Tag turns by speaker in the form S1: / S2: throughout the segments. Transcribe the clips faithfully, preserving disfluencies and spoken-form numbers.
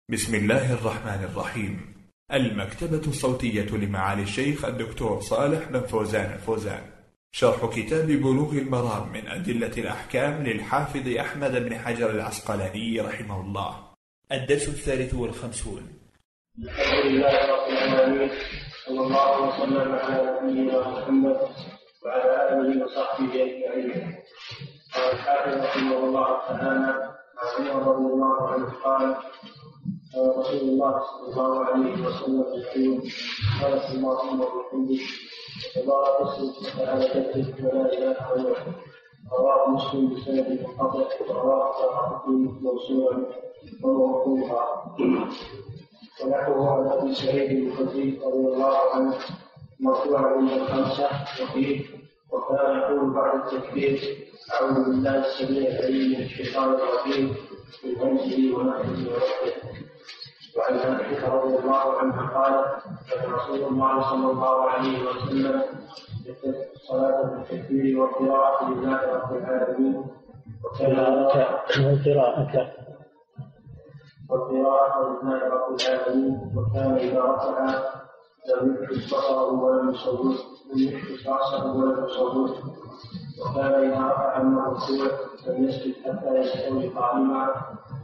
S1: بسم الله الرحمن الرحيم. المكتبة الصوتية لمعالي الشيخ الدكتور صالح بن فوزان الفوزان، شرح كتاب بلوغ المرام من أدلة الأحكام للحافظ أحمد بن حجر العسقلاني رحمه الله. الدرس الثالث والخمسون.
S2: الحمد لله رب العالمين، صلى الله وسلم على نبينا محمد وعلى آله وصحبه أجمعين. قال الحافظ رحمه الله تعالى: عن عمر رضي الله عنه قال: قال رسول الله صلى الله عليه وسلم يقول: سبحانك اللهم وبحمدك وتبارك اسمك وتعالى جدك ولا اله غيرك. رواه مسلم بسند منقطع ورواه الطبراني موصولا وموقوفا. ونحوه عن ابي سعيد الخدري رضي الله عنه مرفوعا عند الخمسه وفيه: وكان يقول بعد التكبير: اعوذ بالله السميع العليم من الشيطان الرجيم من همزه ونفسه ونفسه. وعن عائشة رضي الله عنها قالت: كان رسول الله صلى الله عليه وسلم يفتتح الصلاة بالتكبير والقراءة لله رب العالمين،
S3: والقراءة
S2: والقراءة لله رب العالمين، وكان إذا رفع لم يحدث بصره ولم يصوت لم يحدث رأسه ولم يصوت، وكان إذا رفع من الركوع لم يسجد حتى يستوي قائما،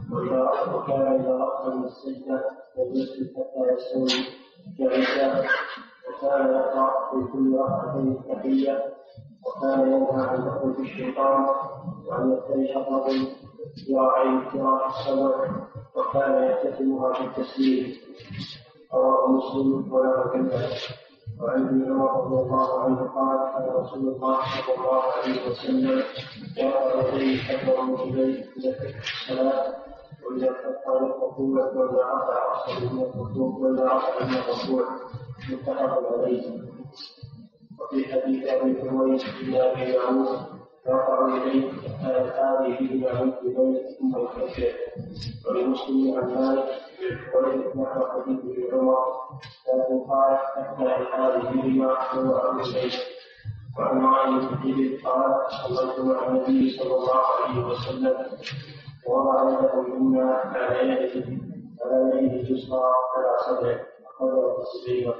S2: وكان إذا رفع من السجدة لم يسجد حتى يستوي جالسا، وكان يقرأ في كل ركعتين التحية، وكان ينهى عن دخول الشيطان وأن يفترش الرجل ذراعين فراش السبع، وكان يختتمها بالتسليم. رواه مسلم ولا كذب. وعن ابن عمر رضي الله عنه قال: كان رسول الله صلى الله عليه وسلم يرفع يديه حتى رجليه إلى الصلاة، وإذا فتح الركوع وإذا رفع رأسه من الركوع وإذا رفع من الركوع. متفق عليه. وفي حديث أبي هريرة بن أبي داود: يرفع يديه حتى يلقى بهما من قبل ثم يكبر. ولمسلم عن مالك ولم نحو حديث ابن عمر لكن قال: حتى يلقى بهما هو أبو سعيد. وعن معاذ بن جبل قال: صليت مع النبي صلى الله عليه وسلم ووضع يده اليمنى على يده على يده اليسرى على صدره أخرجه التسعير.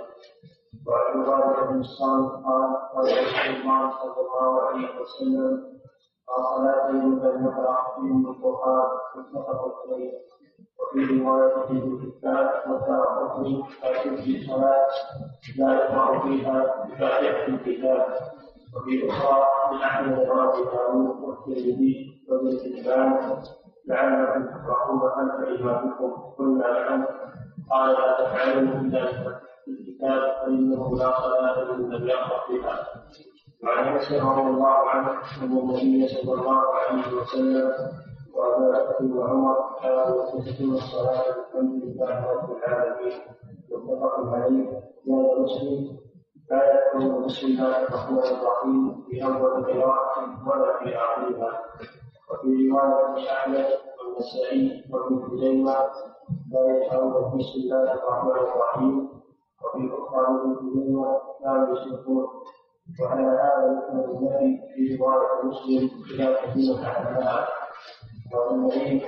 S2: وعن عبادة بن الصامت قال: قال رسول الله صلى الله عليه وسلم: صلاتين لم يقرأ فيهم القرآن. متفق عليه. وفي رواية ابن حبان والدارقطني: لا تجزي صلاة لا يقرأ فيها بفاتحة الكتاب. وفي أخرى لأحمد وأبي داود والترمذي وابن حبان: لعلكم تقرؤون خلف إمامكم. قلنا: نعم. قال: لا تفعلوا إلا في الكتاب فإنه لا صلاة لمن لم يقرأ فيها. وعن انس رضي الله عنه ان النبي صلى الله عليه وسلم وابا بكر وعمر كانوا يفتتحون الصلاه بالحمد لله رب العالمين. متفق عليه. زاد مسلم: لا يكون بسم الله الرحمن الرحيم في اول قراءه ولا في اخرها. وفي روايه احمد والنسائي وابن خزيمه: لا يجهرون بسم الله الرحمن الرحيم. وفي اخرى ابن خزيمه: لا يشركون. وعلى هذا يحمل النبي في رواية مسلم إلى كثير أحدها. وعن نعيم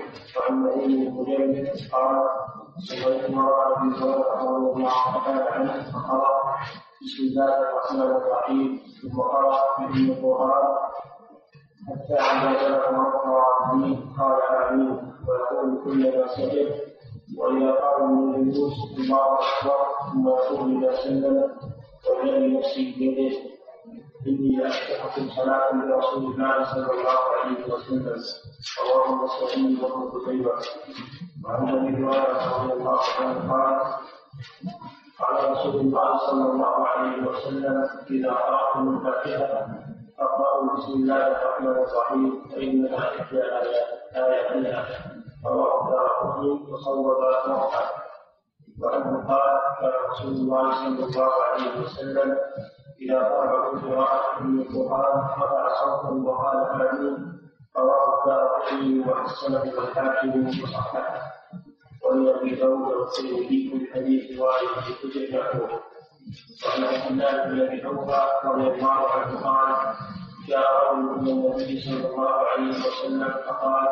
S2: بن مجلد قال: سمعت مرة في زوجة رضي الله تعالى عنه فقرأ: بسم الله الرحمن الرحيم، ثم قرأ بأم القرآن حتى إذا بلغ مرة آمين قال: آمين، ويقول كلما سجد. وإذا قال من الجلوس: الله أكبر، ثم يقول إذا سلم: والذي نفسي بيده إني لأشتركم صلاة برسول الله صلى الله عليه وسلم. رواه النسائي وابن خزيمة. وعن أبي هريرة رضي الله عنه قال: قال رسول الله صلى الله عليه وسلم: إذا قرأتم الفاتحة فاقرأوا بسم الله الرحمن الرحيم فإنها إحدى آياتها. رواه الدارقطني وصوب مرفعا. وعنه قال: كان رسول الله صلى الله عليه وسلم إذا قرأ قراءة من القرآن رفع صوتا وقال: آمين. رواه الدارقطني وحسنه والحاكم وصححه. ولأبي داود والترمذي من حديث وائل بن حجر يقول: وعن عبد الله بن أبي أوفى رضي الله عنه قال: جاء رجل إلى النبي صلى الله عليه وسلم فقال: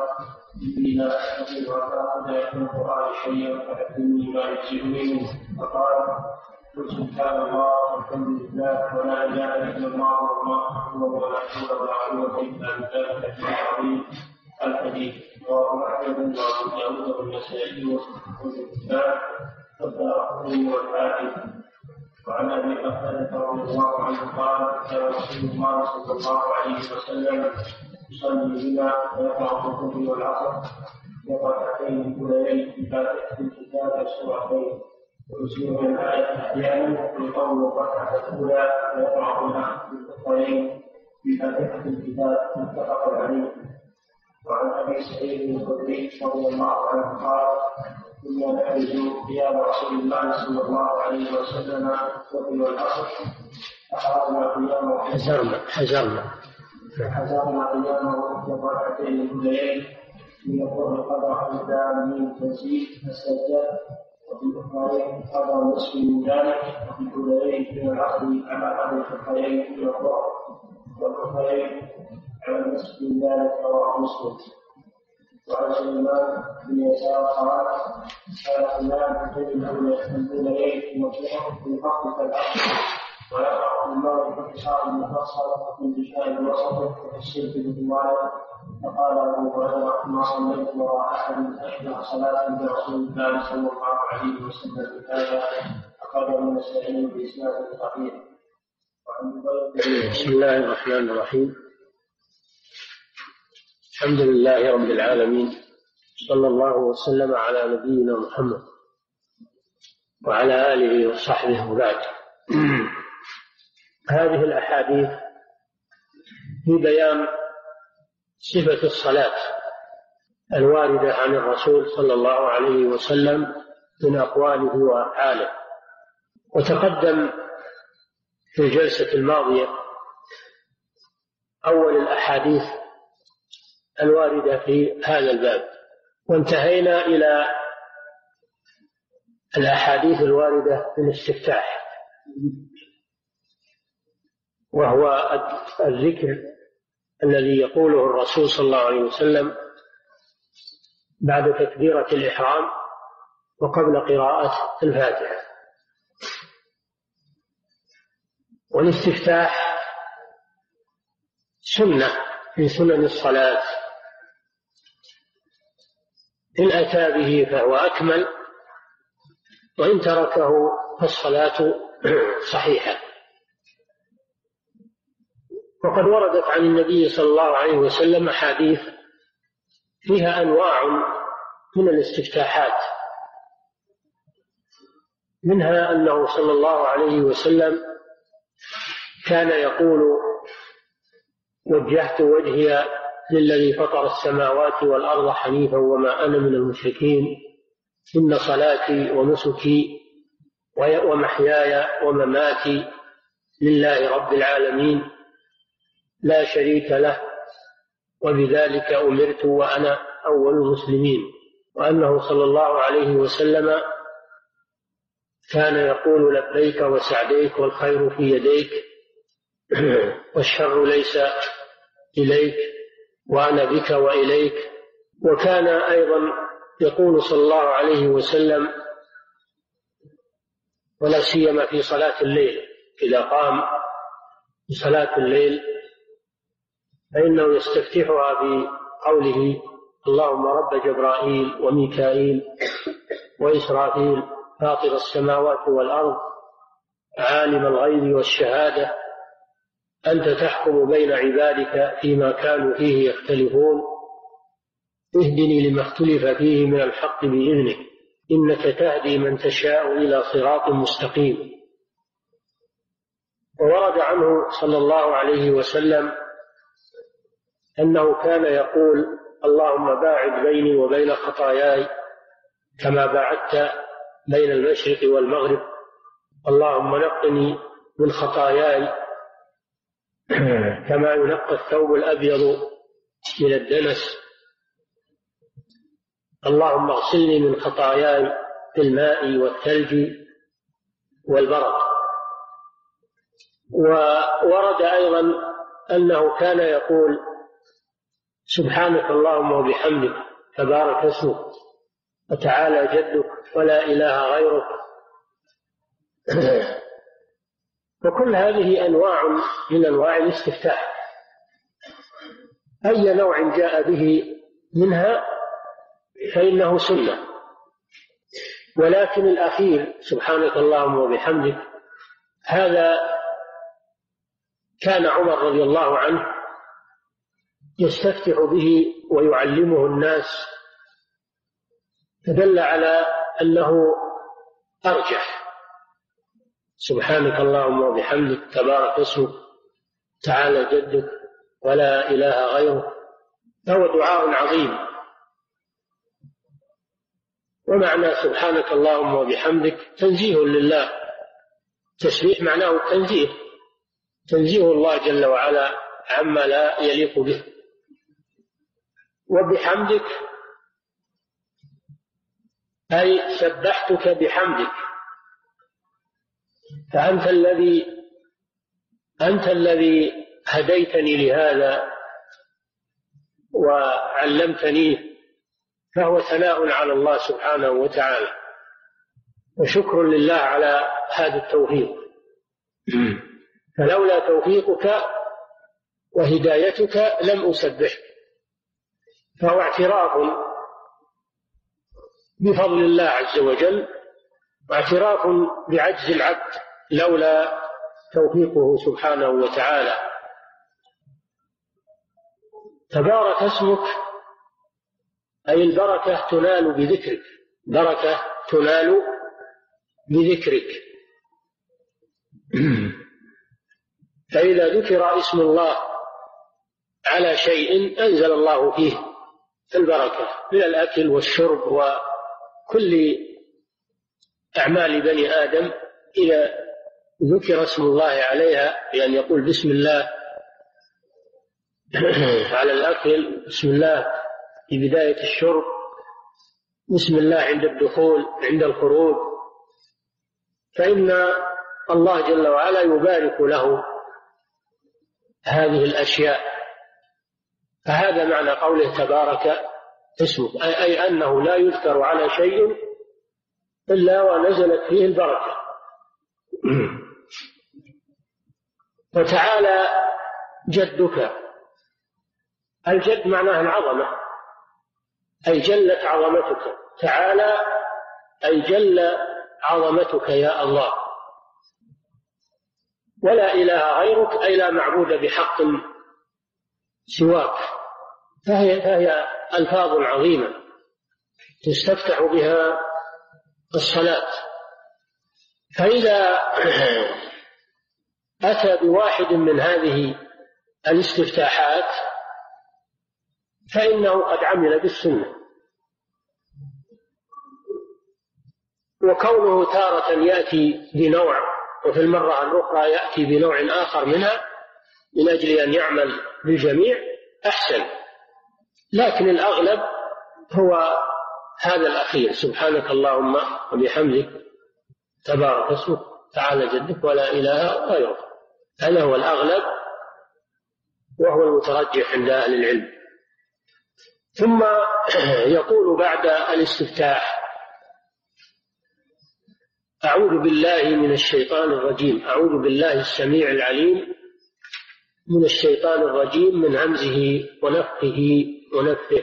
S2: إني لا أستطيع أن آخذ من القرآن شيئا فأتني ما يجزئني منه. فقال: قل سبحان الله والحمد لله ولا إله إلا الله والله أكبر ولا حول ولا قوة إلا بالله العلي العظيم. الحديث رواه أحمد وأبو داود والنسائي وصححه الإسلام والدارقطني والحاكم. وعن أبي بكر رضي الله عنه قال: كان رسول الله صلى الله عليه وسلم يصلي بنا ويقرأ الظهر والعصر بركعتين كليين بفاتحة الكتاب سورتين ويسير من الآية أحيانا ويطول الركعة الأولى ويقرأ بها بالأخرين بفاتحة الكتاب متفق عليه. وعن أبي سعيد الخدري رضي الله عنه قال: كنا نحرز قيام رسول الله صلى الله عليه وسلم الظهر والعصر فحرزنا قيامه
S3: حزرنا حزرنا
S2: حزرنا قيامه في الركعتين الأوليين من الظهر قدر أجزاء من تنزيل السجاد وفي الأخرين قدر نصف من ذلك وفي الأوليين من العصر على قدر الأخرين من الظهر والأخرين على نصف من ذلك رواه مسلم. وعن سليمان بن يسار قال: كان إمام الرجل الأولين في الظهر في فقه العصر ويقرأ في المغرب باختصار مفصل في انتشاء الوسط وفي الشرك بالرواية. فقال أبو هريرة: ما صليت وراء أحد أشبه صلاة برسول الله صلى الله عليه وسلم بهذا. أخرجه النسائي بإسناد صحيح.
S3: بسم الله الرحمن الرحيم. الحمد لله رب العالمين، صلى الله وسلم على نبينا محمد وعلى آله وصحبه وبعد. هذه الأحاديث في بيان صفة الصلاة الواردة عن الرسول صلى الله عليه وسلم من أقواله وأفعاله. وتقدم في الجلسة الماضية أول الأحاديث الواردة في هذا الباب، وانتهينا إلى الأحاديث الواردة في الاستفتاح، وهو الذكر الذي يقوله الرسول صلى الله عليه وسلم بعد تكبيرة الإحرام وقبل قراءة الفاتحة. والاستفتاح سنة في سنن الصلاة، إن أتى به فهو أكمل، وإن تركه فالصلاة صحيحة. وقد وردت عن النبي صلى الله عليه وسلم أحاديث فيها أنواع من الاستفتاحات، منها أنه صلى الله عليه وسلم كان يقول: وجهت وجهي للذي فطر السماوات والأرض حنيفا وما أنا من المشركين، إن صلاتي ونسكي ومحياي ومماتي لله رب العالمين لا شريك له وبذلك أمرت وأنا أول المسلمين. وأنه صلى الله عليه وسلم كان يقول: لبيك وسعديك والخير في يديك والشر ليس إليك وأنا بك وإليك. وكان أيضا يقول صلى الله عليه وسلم، ولا سيما في صلاة الليل، إذا قام في صلاة الليل فإنه يستفتحها بقوله: اللهم رب جبرائيل وميكائيل وإسرافيل فاطر السماوات والأرض عالم الغيب والشهادة أنت تحكم بين عبادك فيما كانوا فيه يختلفون اهدني لما اختلف فيه من الحق بإذنك إنك تهدي من تشاء إلى صراط مستقيم. وورد عنه صلى الله عليه وسلم أنه كان يقول: اللهم باعد بيني وبين خطاياي كما باعدت بين المشرق والمغرب، اللهم نقني من خطاياي كما ينقى الثوب الأبيض من الدنس، اللهم اغسلني من خطاياي بالماء والثلج والبرد. وورد أيضا أنه كان يقول: سبحانك اللهم وبحمدك تبارك اسمك وتعالى جدك ولا إله غيرك. وكل هذه أنواع من أنواع الاستفتاح، أي نوع جاء به منها فإنه سنة. ولكن الأخير سبحانك اللهم وبحمدك هذا كان عمر رضي الله عنه يستفتح به ويعلمه الناس، فدل على أنه أرجح. سبحانك اللهم وبحمدك تبارك اسمك تعالى جدك ولا إله غيرك، فهو دعاء عظيم. ومعنى سبحانك اللهم وبحمدك تنزيه لله، تسبيح معناه تنزيه، تنزيه الله جل وعلا عما لا يليق به. وبحمدك أي سبحتك بحمدك، فأنت الذي أنت الذي هديتني لهذا وعلمتني، فهو ثناء على الله سبحانه وتعالى وشكر لله على هذا التوفيق. فلولا توفيقك وهدايتك لم أسبحك، فهو اعتراف بفضل الله عز وجل واعتراف بعجز العبد لولا توفيقه سبحانه وتعالى. تبارك اسمك أي البركة تنال بذكرك، بركة تنال بذكرك. فإذا ذكر اسم الله على شيء أنزل الله فيه البركة من الأكل والشرب وكل أعمال بني آدم. إذا ذكر اسم الله عليها بأن يقول بسم الله على الأكل، بسم الله في بداية الشرب، بسم الله عند الدخول عند الخروج، فإن الله جل وعلا يبارك له هذه الأشياء. فهذا معنى قوله تبارك اسمك، أي أنه لا يذكر على شيء إلا ونزلت فيه البركة. وتعالى جدك، الجد معناه العظمة، أي جلت عظمتك. تعالى أي جل عظمتك يا الله. ولا إله غيرك أي لا معبود بحق سواك. فهي, فهي ألفاظ عظيمة تستفتح بها الصلاة. فإذا أتى بواحد من هذه الاستفتاحات فإنه قد عمل بالسنة. وكونه تارة يأتي بنوع وفي المرة الأخرى يأتي بنوع آخر منها من أجل أن يعمل بالجميع أحسن، لكن الأغلب هو هذا الأخير، سبحانك اللهم وبحمدك تبارك اسمك تعالى جدك ولا إله غيرك. هذا هو الأغلب وهو المترجح عند أهل العلم. ثم يقول بعد الاستفتاح أعوذ بالله من الشيطان الرجيم، أعوذ بالله السميع العليم من الشيطان الرجيم من همزه ونفخه ونفثه.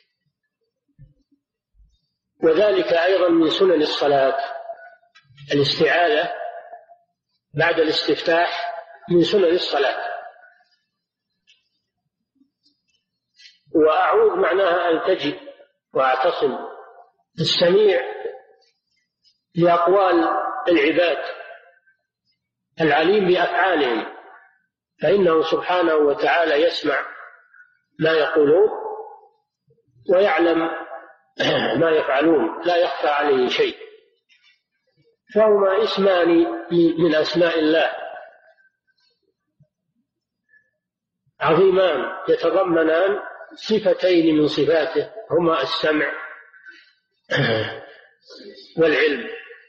S3: وذلك أيضا من سنن الصلاة، الاستعاذة بعد الاستفتاح من سنن الصلاة. وأعوذ معناها ألتجئ وأعتصم. السميع لأقوال العباد، العليم بأفعالهم، فإنه سبحانه وتعالى يسمع ما يقولون ويعلم ما يفعلون، لا يخفى عليه شيء. فهما اسمان من أسماء الله عظيمان يتضمنان صفتين من صفاته، هما السمع والعلم.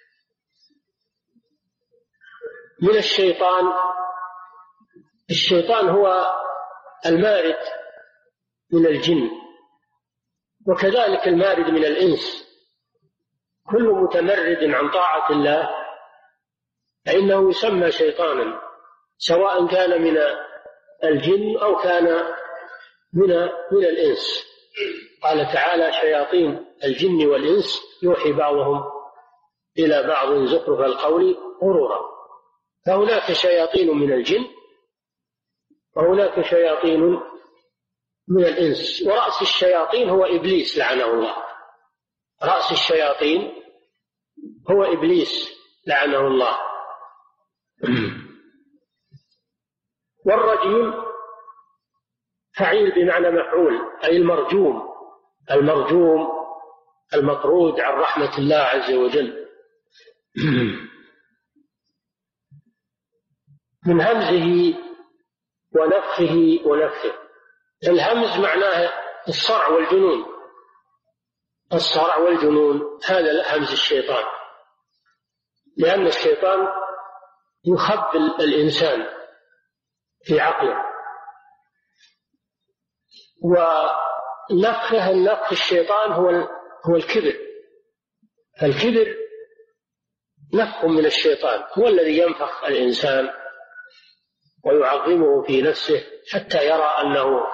S3: من الشيطان، الشيطان هو المارد من الجن، وكذلك المارد من الإنس، كل متمرد عن طاعة الله فإنه يسمى شيطانا، سواء كان من الجن أو كان من من الإنس. قال تعالى: شياطين الجن والإنس يوحي بعضهم إلى بعض زخرف القول غرورا. فهناك شياطين من الجن وهناك شياطين من الإنس، ورأس الشياطين هو إبليس لعنه الله. رأس الشياطين هو إبليس لعنه الله. والرجيم فعيل بمعنى مفعول، أي المرجوم، المرجوم المطرود عن رحمة الله عز وجل. من همزه ونفخه ونفثه. الهمز معناه الصرع والجنون، الصرع والجنون هذا همز الشيطان، لأن الشيطان يخبل الإنسان في عقله. ونفخه النفخ الشيطان هو هو الكبر، فالكبر نفخ من الشيطان، هو الذي ينفخ الإنسان ويعظمه في نفسه حتى يرى أنه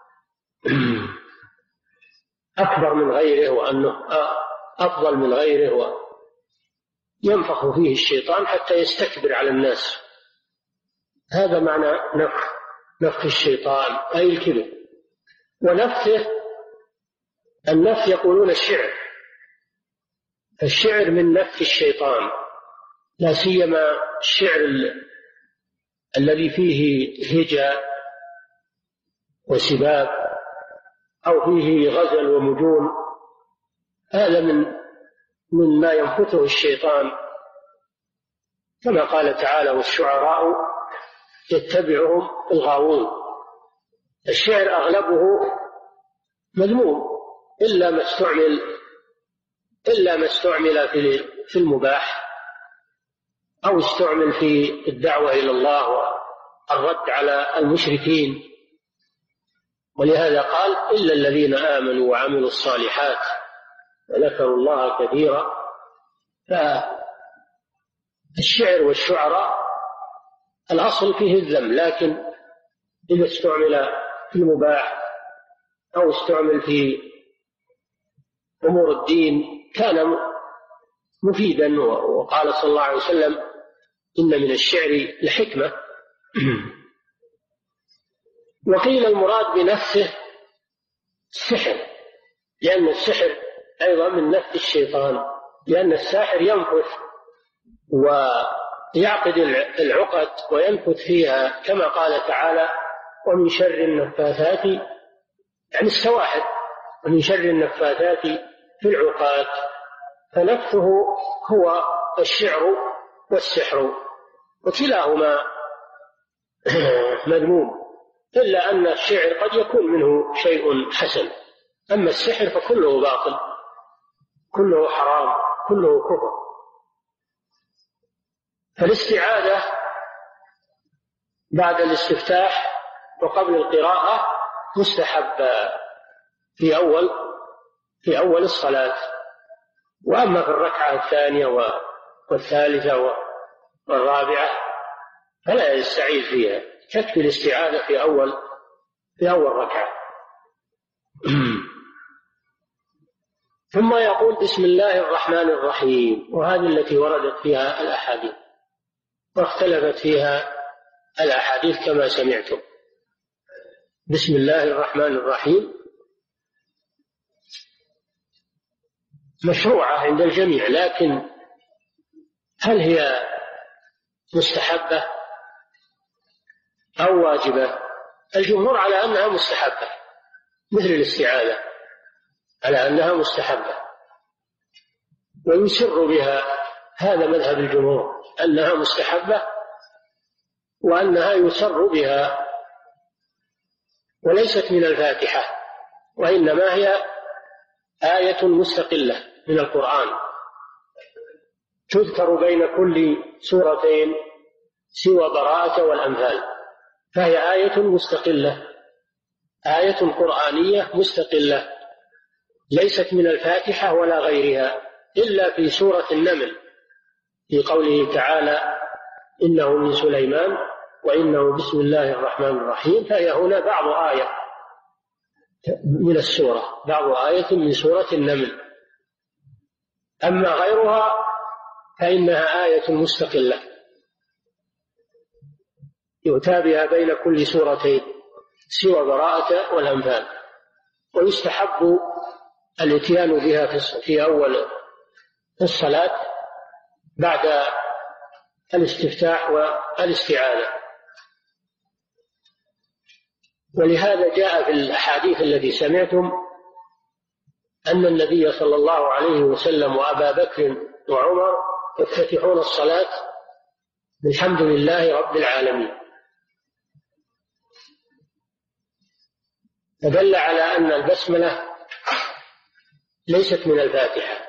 S3: أكبر من غيره وأنه أفضل من غيره، وينفخ فيه الشيطان حتى يستكبر على الناس. هذا معنى نفخ نفخ الشيطان، أي الكبر. ونفثه النفث يقولون الشعر، الشعر من نفث الشيطان، لا سيما الشعر الذي فيه هجاء وسباب أو فيه غزل ومجون، هذا من من ما ينفثه الشيطان، كما قال تعالى: والشعراء يتبعهم الغاوون. الشعر أغلبه مذموم إلا ما استعمل إلا ما استعمل في المباح، أو استعمل في الدعوة إلى الله والرد على المشركين. ولهذا قال: إلا الذين آمنوا وعملوا الصالحات وذكروا الله كثيرا. فالشعر والشعراء الأصل فيه الذم، لكن إذا استعمل في المباح أو استعمل في أمور الدين كان مفيدا. وقال صلى الله عليه وسلم: إن من الشعر لحكمة. وقيل المراد بنفسه السحر، لأن السحر أيضا من نفس الشيطان، لأن الساحر ينفث ويعقد العقد وينفث فيها، كما قال تعالى: ومن شر النفاثات، يعني السواحر، ومن شر النفاثات في العقاد. فنفثه هو الشعر والسحر، وكلاهما مذموم، إلا أن الشعر قد يكون منه شيء حسن، أما السحر فكله باطل، كله حرام، كله كفر. فالاستعاذة بعد الاستفتاح وقبل القراءة مستحب في أول في أول الصلاة، وأما في الركعة الثانية والثالثة والرابعة فلا يستعيذ فيها، تكفي الاستعاذة في أول في أول ركعة. ثم يقول: بسم الله الرحمن الرحيم، وهذه التي وردت فيها الأحاديث واختلفت فيها الأحاديث كما سمعتم. بسم الله الرحمن الرحيم مشروعة عند الجميع، لكن هل هي مستحبة أو واجبة؟ الجمهور على أنها مستحبة، مثل الاستعاذة على أنها مستحبة ويسر بها، هذا مذهب الجمهور أنها مستحبة وأنها يسر بها، وليست من الفاتحة، وإنما هي آية مستقلة من القرآن تذكر بين كل سورتين سوى براءة والأنفال، فهي آية مستقلة، آية قرآنية مستقلة ليست من الفاتحة ولا غيرها إلا في سورة النمل في قوله تعالى إنه من سليمان وإنه بسم الله الرحمن الرحيم، فهي هنا بعض آية من السورة، بعض آية من سورة النمل. أما غيرها فإنها آية مستقلة يؤتى بها بين كل سورتين سوى براءة والأنفال، ويستحب الاتيان بها في أول الصلاة بعد الاستفتاح والاستعاذة. ولهذا جاء في الأحاديث التي سمعتم أن النبي صلى الله عليه وسلم وأبا بكر وعمر يفتتحون الصلاة بالحمد لله رب العالمين، فدل على أن البسملة ليست من الفاتحة،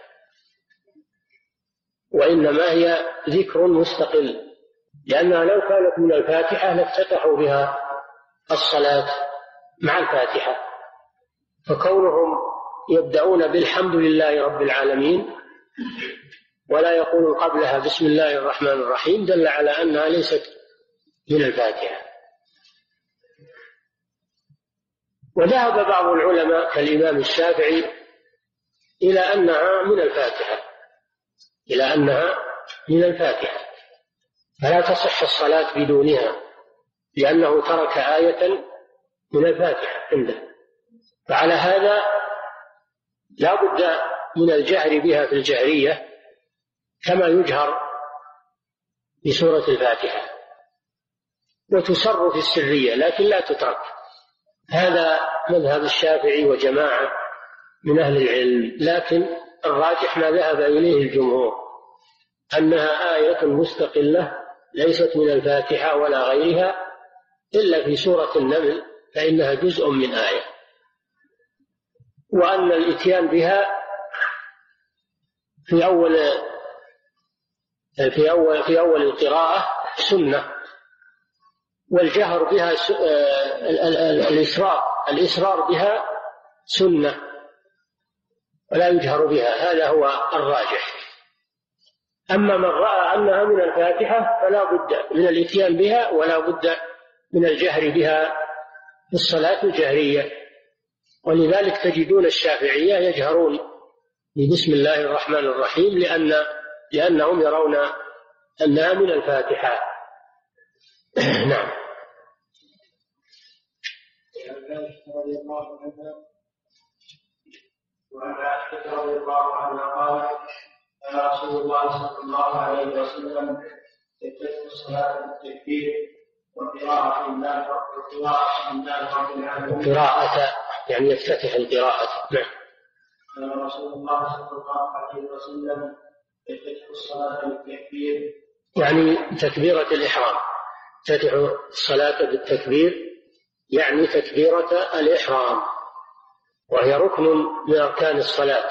S3: وإنما هي ذكر مستقل، لأنها لو كانت من الفاتحة لافتتحوا بها الصلاة مع الفاتحة، فكونهم يبدأون بالحمد لله رب العالمين ولا يقولون قبلها بسم الله الرحمن الرحيم دل على أنها ليست من الفاتحة. وذهب بعض العلماء كالإمام الشافعي إلى أنها من الفاتحة إلى أنها من الفاتحة فلا تصح الصلاة بدونها، لأنه ترك آية من الفاتحة عنده. فعلى هذا لا بد من الجهر بها في الجهرية كما يجهر بسورة الفاتحة، وتسر في السرية لكن لا تترك. هذا مذهب الشافعي وجماعة من أهل العلم، لكن الراجح ما ذهب إليه الجمهور أنها آية مستقلة ليست من الفاتحة ولا غيرها إلا في سورة النمل، فإنها جزء من آية، وأن الإتيان بها في أول في أول في أول القراءة سنة، والجهر بها الإسرار الإسرار بها سنة ولا يجهر بها، هذا هو الراجح. أما من رأى أنها من الفاتحة فلا بد من الإتيان بها ولا بد من الجهر بها في الصلاة الجهرية، ولذلك تجدون الشافعية يجهرون بسم الله الرحمن الرحيم لأن لأنهم يرون أنها من الفاتحة. نعم.
S2: وعن عائشة رضي الله عنها قالت قال رسول الله صلى الله عليه وسلم يفتتح الصلاة بالتكبير وقراءة الله وقراءة الله رب العالمين.
S3: قراءة يعني يفتتح القراءة. نعم.
S2: قال رسول الله صلى الله عليه وسلم يفتتح الصلاة بالتكبير
S3: يعني تكبيرة الإحرام، تفتتح الصلاة بالتكبير يعني تكبيرة الإحرام، وهي ركن من أركان الصلاة،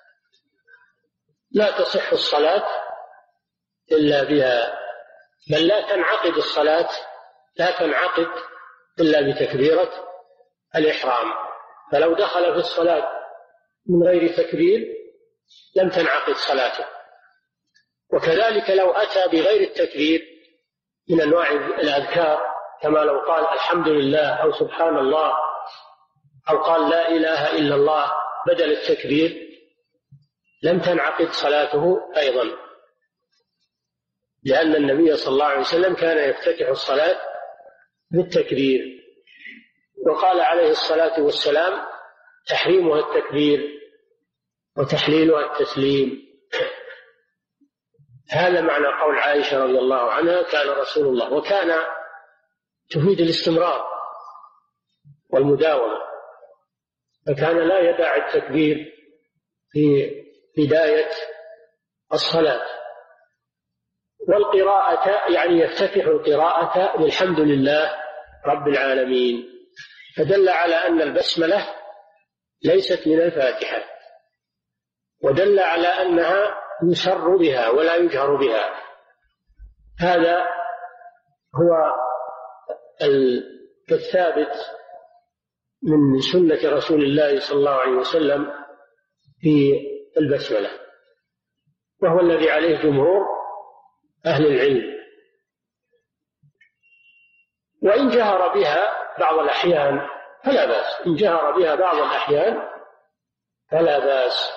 S3: لا تصح الصلاة إلا بها، بل لا تنعقد الصلاة لا تنعقد إلا بتكبيرة الإحرام. فلو دخل في الصلاة من غير تكبير لم تنعقد صلاته، وكذلك لو أتى بغير التكبير من أنواع الأذكار كما لو قال الحمد لله أو سبحان الله أو قال لا إله إلا الله بدل التكبير لم تنعقد صلاته أيضا، لأن النبي صلى الله عليه وسلم كان يفتتح الصلاة بالتكبير، وقال عليه الصلاة والسلام تحريمها التكبير وتحليلها التسليم. هذا معنى قول عائشة رضي الله عنها كان رسول الله، وكان تفيد الاستمرار والمداومة، فكان لا يدع التكبير في بداية الصلاة. والقراءة يعني يفتتح القراءة بالحمد لله رب العالمين، فدل على أن البسملة ليست من الفاتحة، ودل على أنها يسر بها ولا يجهر بها. هذا هو الثابت من سنة رسول الله صلى الله عليه وسلم في البسملة، وهو الذي عليه جمهور أهل العلم. وإن جهر بها بعض الأحيان فلا بأس، إن جهر بها بعض الأحيان فلا بأس.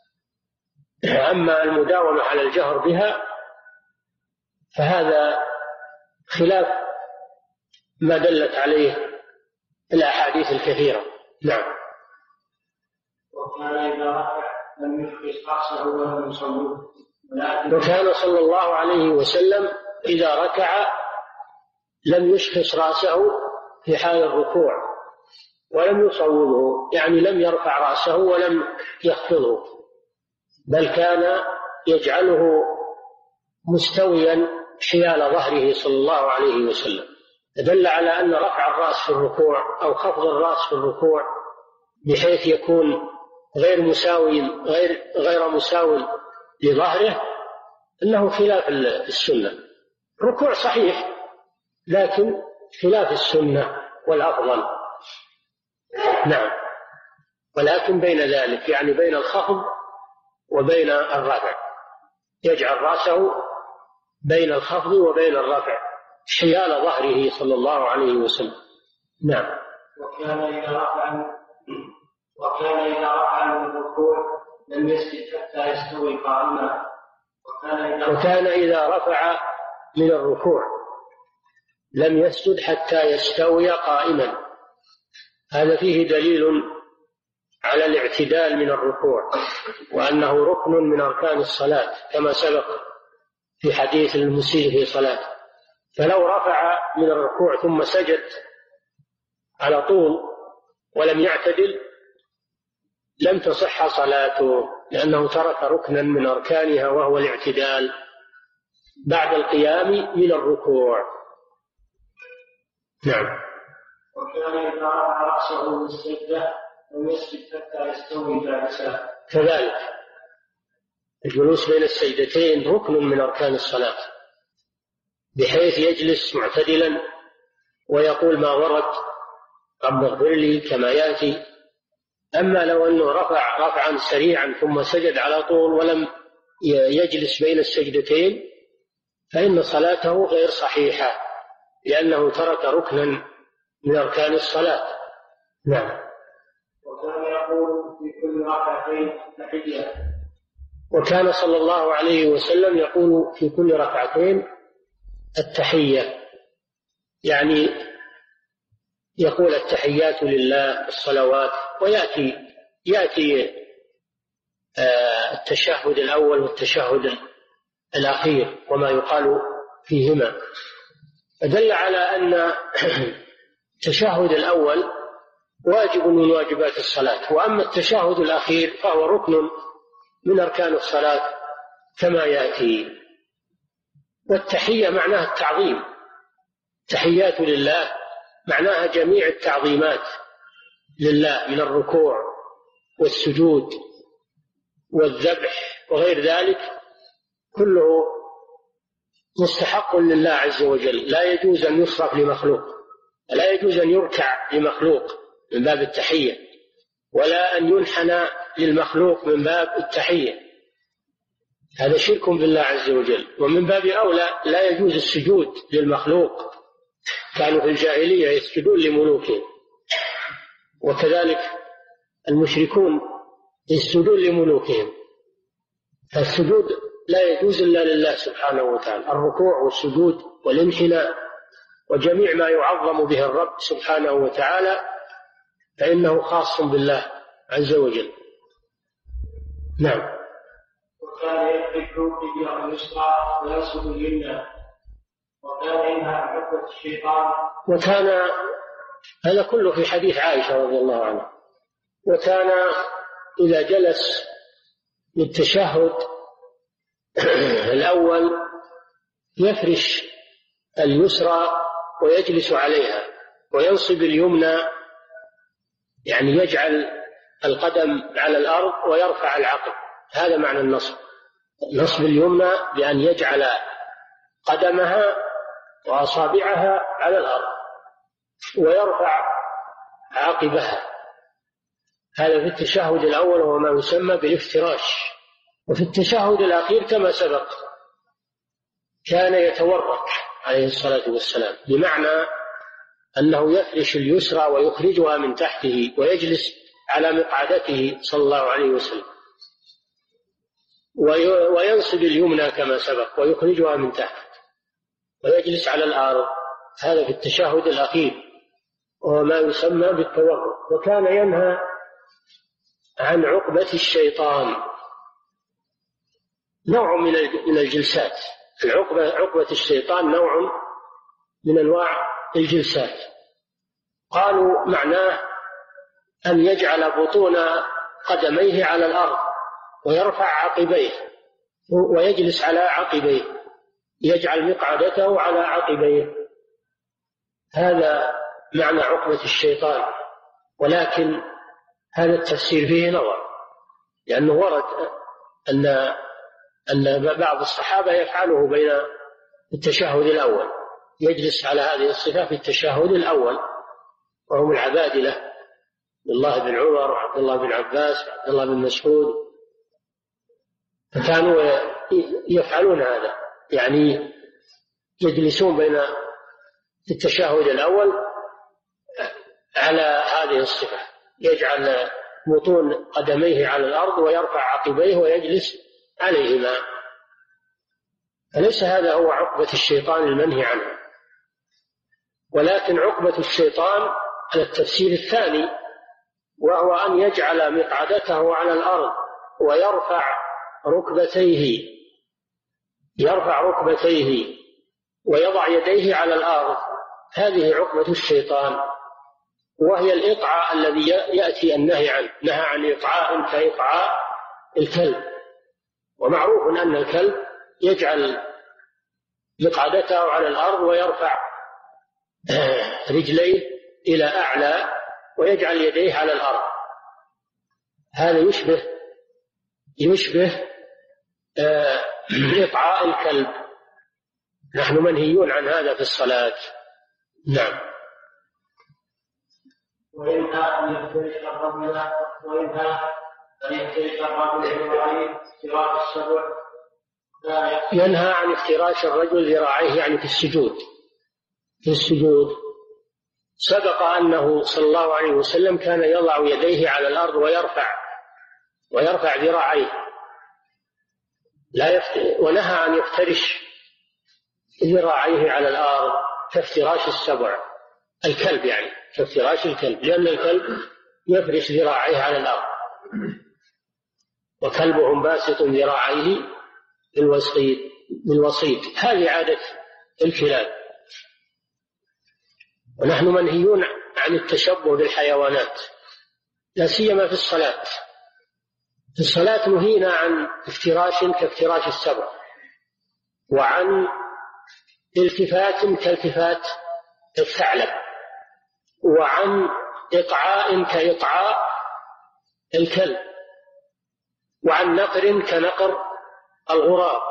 S3: أما المداومة على الجهر بها فهذا خلاف ما دلت عليه الأحاديث الكثيرة. نعم.
S2: وكان إذا رفع لم يخرج رأسه ولم يصوب.
S3: وكان صلى الله عليه وسلم إذا ركع لم يشخص رأسه في حال الركوع ولم يصوبه، يعني لم يرفع رأسه ولم يخفضه، بل كان يجعله مستويا حيال ظهره صلى الله عليه وسلم. دل على أن رفع الرأس في الركوع أو خفض الرأس في الركوع بحيث يكون غير مساوي غير غير مساوي لظهره إنه خلاف السنة. الركوع صحيح لكن خلاف السنة والأفضل. نعم. ولكن بين ذلك، يعني بين الخفض وبين الرفع، يجعل رأسه بين الخفض وبين الرفع حيال ظهره صلى الله عليه وسلم. نعم.
S2: وكان إذا رفع وكان إذا رفع من الركوع لم يسجد حتى يستوي قائما.
S3: وكان إذا رفع من الركوع لم يسجد حتى يستوي قائما. هذا فيه دليل على الاعتدال من الركوع، وأنه ركن من أركان الصلاة كما سبق في حديث المسيء في صلاته. فلو رفع من الركوع ثم سجد على طول ولم يعتدل لم تصح صلاته، لأنه ترك ركنا من أركانها وهو الاعتدال بعد القيام من الركوع. نعم.
S2: وكان إذا رفع رأسه من السجدة لم يسجد حتى يستوي جالسا.
S3: كذلك الجلوس بين السجدتين ركن من أركان الصلاة، بحيث يجلس معتدلا ويقول ما ورد رب اغفر لي كما يأتي. أما لو أنه رفع رفعا سريعا ثم سجد على طول ولم يجلس بين السجدتين فإن صلاته غير صحيحة، لأنه ترك ركنا من أركان الصلاة. نعم.
S2: وكان يقول في كل ركعتين تحية.
S3: وكان صلى الله عليه وسلم يقول في كل ركعتين التحية، يعني يقول التحيات لله الصلوات، ويأتي يأتي التشهد الأول والتشهد الأخير وما يقال فيهما. دل على أن التشهد الأول واجب من واجبات الصلاة، وأما التشهد الأخير فهو ركن من أركان الصلاة كما يأتي. والتحية معناها التعظيم، تحيات لله معناها جميع التعظيمات لله من الركوع والسجود والذبح وغير ذلك، كله مستحق لله عز وجل، لا يجوز أن يصرف لمخلوق، لا يجوز أن يركع لمخلوق من باب التحية، ولا أن ينحنى للمخلوق من باب التحية، هذا شرك بالله عز وجل. ومن باب أولى لا يجوز السجود للمخلوق، كانوا في الجاهلية يسجدون لملوكهم، وكذلك المشركون يسجدون لملوكهم، فالسجود لا يجوز إلا لله سبحانه وتعالى، الركوع والسجود والانحناء وجميع ما يعظم به الرب سبحانه وتعالى فإنه خاص بالله عز وجل. نعم.
S2: وكان يحرك رجله اليسرى وينصب اليمنى، وكان إنها محبة الشيطان.
S3: وكان هذا كله في حديث عائشة رضي الله عنها. وكان إذا جلس للتشهد الأول يفرش اليسرى ويجلس عليها، وينصب اليمنى يعني يجعل القدم على الأرض ويرفع العقب، هذا معنى النصب. نصب اليمنى بأن يجعل قدمها وأصابعها على الأرض ويرفع عقبها، هذا في التشهد الأول وهو ما يسمى بالافتراش. وفي التشهد الأخير كما سبق كان يتورك عليه الصلاة والسلام، بمعنى أنه يفرش اليسرى ويخرجها من تحته ويجلس على مقعدته صلى الله عليه وسلم، وينصب اليمنى كما سبق ويخرجها من تحت ويجلس على الأرض. هذا في التشهد الأخير وهو ما يسمى بالتورك. وكان ينهى عن عقبة الشيطان، نوع من الجلسات. العقبة عقبة الشيطان نوع من أنواع الجلسات. قالوا معناه أن يجعل بطون قدميه على الأرض ويرفع عقبيه ويجلس على عقبيه، يجعل مقعدته على عقبيه. هذا معنى عقبة الشيطان، ولكن هذا التفسير فيه نظر، لأنه ورد أن أن بعض الصحابة يفعله بين التشهد الأول، يجلس على هذه الصفة في التشهد الأول، وهم العبادلة عبد الله بن عمر وعبد الله بن عباس وعبد الله بن مسعود، فكانوا يفعلون هذا، يعني يجلسون بين التشهد الأول على هذه الصفة، يجعل بطون قدميه على الأرض ويرفع عقبيه ويجلس عليهما. فليس هذا هو عقبة الشيطان المنهي عنه، ولكن عقبة الشيطان على التفسير الثاني، وهو أن يجعل مقعدته على الأرض ويرفع ركبتيه يرفع ركبتيه ويضع يديه على الأرض. هذه عقبة الشيطان، وهي الإقعاء الذي يأتي النهي عنه، نهى عن إقعاء كإقعاء الكلب. ومعروف أن الكلب يجعل مقعدته على الأرض ويرفع رجليه إلى أعلى ويجعل يديه على الأرض. هذا يشبه يشبه إقعاء الكلب. نحن منهيون عن هذا في الصلاة. نعم.
S2: وينهى أن يفترش الرجل وينهى أن يفترش الرجل ذراعيه افتراش السبع.
S3: ينهى عن افتراش الرجل ذراعيه يعني في السجود. في السجود سبق أنه صلى الله عليه وسلم كان يضع يديه على الأرض ويرفع ويرفع ذراعيه، لا يفتر... ونهى أن يفترش ذراعيه على الأرض كافتراش السبع، الكلب يعني كافتراش الكلب، لأن الكلب يفرش ذراعيه على الأرض، وكلبهم باسط ذراعيه بالوسيط بالوسيط. هذه عادة الكلاب. ونحن منهيون عن التشبه بالحيوانات، لا سيما في الصلاة. في الصلاة نهينا عن افتراش كافتراش السبع، وعن التفات كالتفات الثعلب، وعن إقعاء كإقعاء الكلب، وعن نقر كنقر الغراب،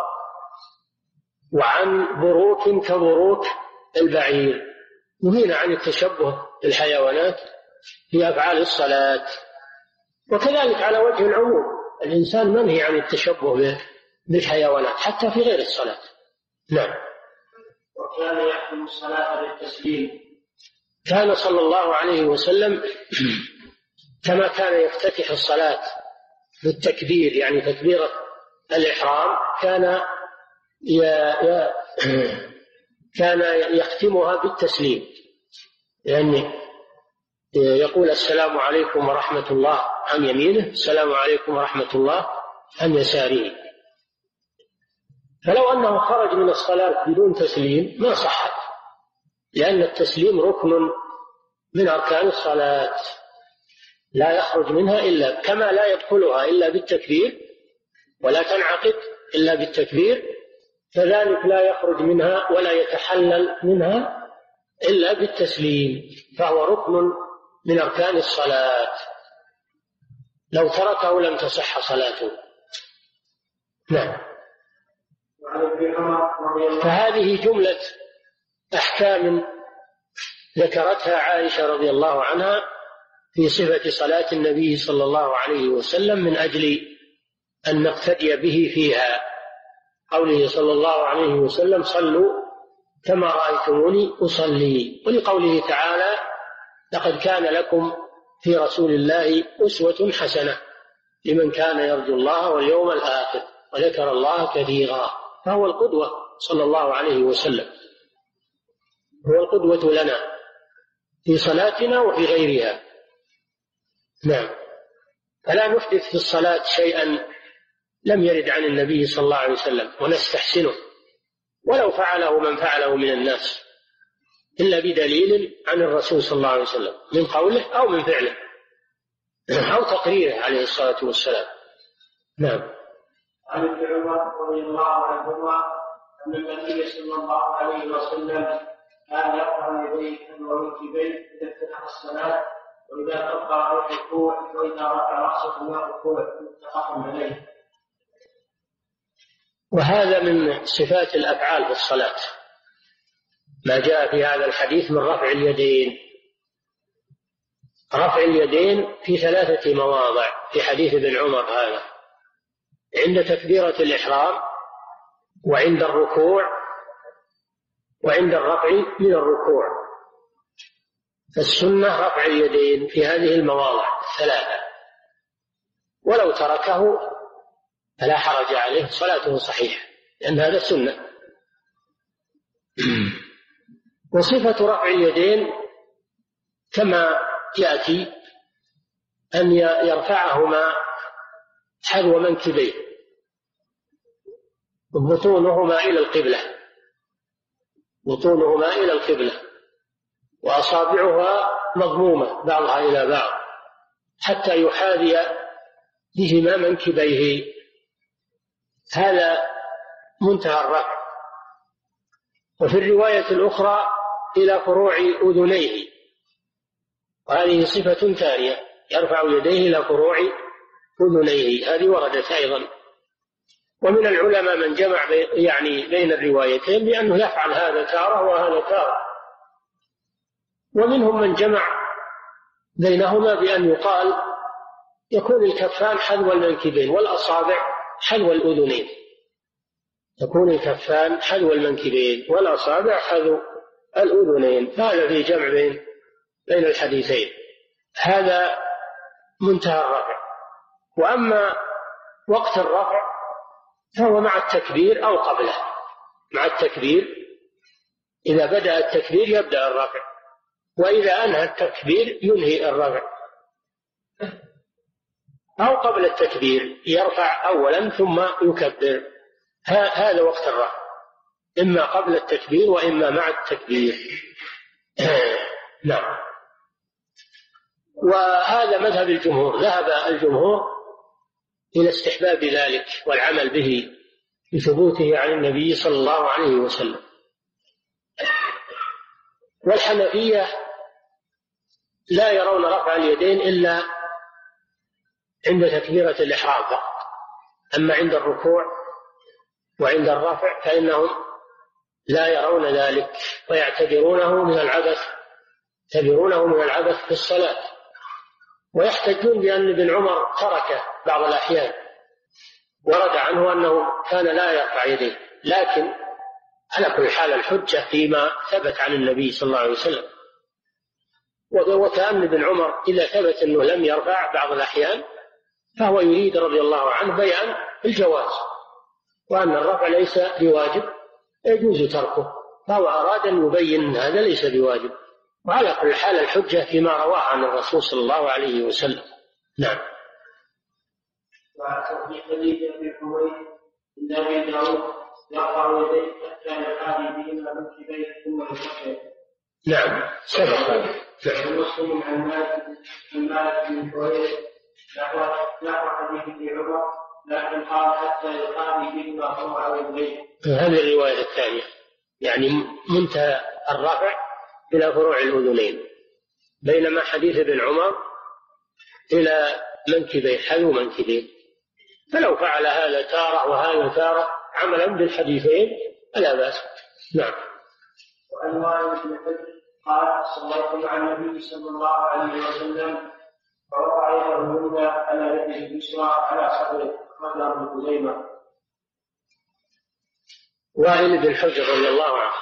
S3: وعن بروك كبروك البعير. نهينا عن التشبه بالحيوانات في أفعال الصلاة. وكذلك على وجه العموم الإنسان منهي عن التشبه بالحيوانات حتى في غير الصلاة. نعم.
S2: وكان يختم الصلاة بالتسليم.
S3: كان صلى الله عليه وسلم كما كان يفتتح الصلاة بالتكبير يعني تكبيرة الإحرام، كان ي... ي... كان يختمها بالتسليم، يعني يقول السلام عليكم ورحمة الله عن يمينه، السلام عليكم ورحمة الله عن يساره. فلو أنه خرج من الصلاة بدون تسليم ما صحت، لأن التسليم ركن من أركان الصلاة لا يخرج منها إلا كما لا يدخلها إلا بالتكبير ولا تنعقد إلا بالتكبير، كذلك لا يخرج منها ولا يتحلل منها إلا بالتسليم، فهو ركن من أركان الصلاة، لو تركه لم تصح صلاته. نعم. فهذه جملة أحكام ذكرتها عائشة رضي الله عنها في صفة صلاة النبي صلى الله عليه وسلم من أجل أن نقتدي به فيها. قوله صلى الله عليه وسلم: صلوا كما رأيتموني أصلي. ولقوله تعالى: لقد كان لكم في رسول الله أسوة حسنة لمن كان يرجو الله واليوم الآخر وذكر الله كثيرا. فهو القدوة صلى الله عليه وسلم، هو القدوة لنا في صلاتنا وفي غيرها. نعم. فلا نحدث في الصلاة شيئا لم يرد عن النبي صلى الله عليه وسلم ونستحسنه ولو فعله من فعله من الناس، إلا بدليل عن الرسول صلى الله عليه وسلم من قوله أو من فعله أو تقريره عليه الصلاة والسلام. نعم.
S2: عن ابن عمر رضي الله عنهما أن النبي صلى الله عليه وسلم كان يرفع يديه ومنكبيه إذا افتتح الصلاة وإذا كبر في الركوع وإذا رفع رأسه من الركوع، متفق عليه.
S3: وهذا من صفات الأفعال في الصلاة ما جاء في هذا الحديث من رفع اليدين. رفع اليدين في ثلاثة مواضع في حديث ابن عمر هذا: عند تكبيرة الإحرام، وعند الركوع، وعند الرفع من الركوع. فالسنة رفع اليدين في هذه المواضع الثلاثة، ولو تركه فلا حرج عليه، صلاته صحيحة، لأن هذا سنة. وصفة رفع اليدين كما يأتي أن يرفعهما حذو منكبيه، بطونهما إلى القبلة، بطونهما إلى القبلة، وأصابعها مضمومة بعضها إلى بعض حتى يحاذي بهما منكبيه. هذا منتهى الرفع. وفي الرواية الأخرى إلى فروع أذنيه، وهذه صفة ثانية، يرفع يديه إلى فروع أذنيه، هذه وردت أيضا. ومن العلماء من جمع يعني بين الروايتين بأنه يفعل هذا تارة وهذا تارة، ومنهم من جمع بينهما بأن يقال يكون الكفان حذو المنكبين والأصابع حذو الأذنين، يكون الكفان حذو المنكبين والأصابع حذو الأذنين. فهذا في جمع بين بين الحديثين. هذا منتهى الرفع. وأما وقت الرفع فهو مع التكبير أو قبله. مع التكبير، إذا بدأ التكبير يبدأ الرفع، وإذا أنهى التكبير ينهي الرفع، أو قبل التكبير يرفع أولا ثم يكبر. هذا وقت الرفع، إما قبل التكبير وإما مع التكبير. نعم. وهذا مذهب الجمهور، ذهب الجمهور إلى استحباب ذلك والعمل به بثبوته عن النبي صلى الله عليه وسلم. والحنفية لا يرون رفع اليدين إلا عند تكبيرة الإحرام فقط، أما عند الركوع وعند الرفع فإنهم لا يرون ذلك ويعتبرونه من العبث، يعتبرونه من العبث في الصلاة. ويحتجون بأن ابن عمر ترك بعض الأحيان، ورد عنه أنه كان لا يرفع يديه، لكن على كل حال الحجة فيما ثبت عن النبي صلى الله عليه وسلم. وكأن ابن عمر إذا ثبت أنه لم يرفع بعض الأحيان فهو يريد رضي الله عنه بيان الجواز، وأن الرفع ليس بواجب يجوز تركه، فهو أراد أن يبين أن هذا ليس بواجب. وعلى كل حال الحجة فيما رواه عن الرسول صلى الله عليه وسلم. نعم.
S2: وفي حديث ابي حميد ان ابي داود يرفع يديه حتى يحاذي بهما منكبيه ثم يكبر.
S3: نعم سبق.
S2: ومسلم عن مالك عن مالك بن حويرث نحو حديث ابن عمر، لكن قال حتى يحاذي بهما فروع يديه.
S3: هذه الرواية الثانية، يعني منتهى الرفع إلى فروع الأذنين، بينما حديث ابن عمر إلى منكبيه حذو منكبيه. فلو فعل هذا تارة وهذا تارة عملا بالحديثين فلا بأس. نعم.
S2: وعن وائل بن حجر قال صليت مع النبي صلى الله عليه وسلم فوضع يده اليمنى على يده اليسرى على صدره أخرجه ابن خزيمة.
S3: وائل بن حجر رضي الله عنه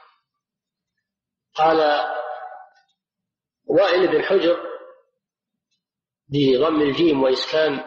S3: قال، وائل بن حجر بضم الجيم وإسكان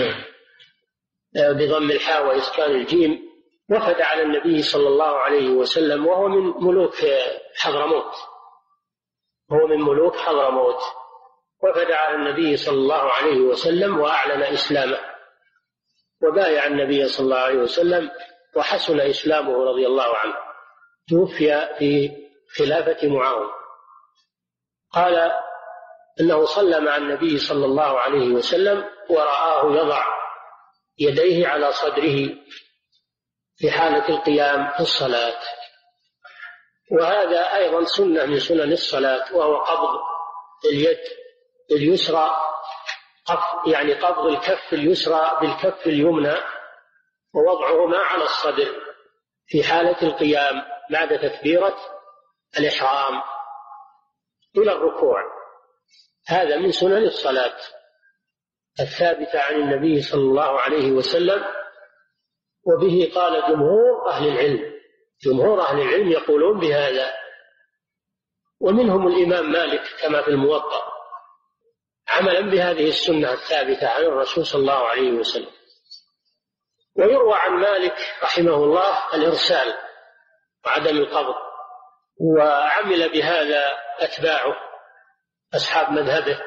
S3: بضم الحاء وإسكان الجيم وفد على النبي صلى الله عليه وسلم وهو من ملوك حضرموت هو من ملوك حضرموت وفد على النبي صلى الله عليه وسلم وأعلن إسلامه وبايع النبي صلى الله عليه وسلم وحسن إسلامه رضي الله عنه. توفي في خلافة معاوية. قال إنه صلى مع النبي صلى الله عليه وسلم ورآه يضع يديه على صدره في حالة القيام في الصلاة، وهذا أيضا سنة من سنن الصلاة، وهو قبض اليد اليسرى، يعني قبض الكف اليسرى بالكف اليمنى ووضعهما على الصدر في حالة القيام بعد تكبيرة الإحرام إلى الركوع. هذا من سنن الصلاة الثابتة عن النبي صلى الله عليه وسلم، وبه قال جمهور أهل العلم جمهور أهل العلم يقولون بهذا، ومنهم الإمام مالك كما في الموطأ، عملا بهذه السنة الثابتة عن الرسول صلى الله عليه وسلم. ويروى عن مالك رحمه الله الإرسال وعدم القبض، وعمل بهذا أتباعه أصحاب مذهبه،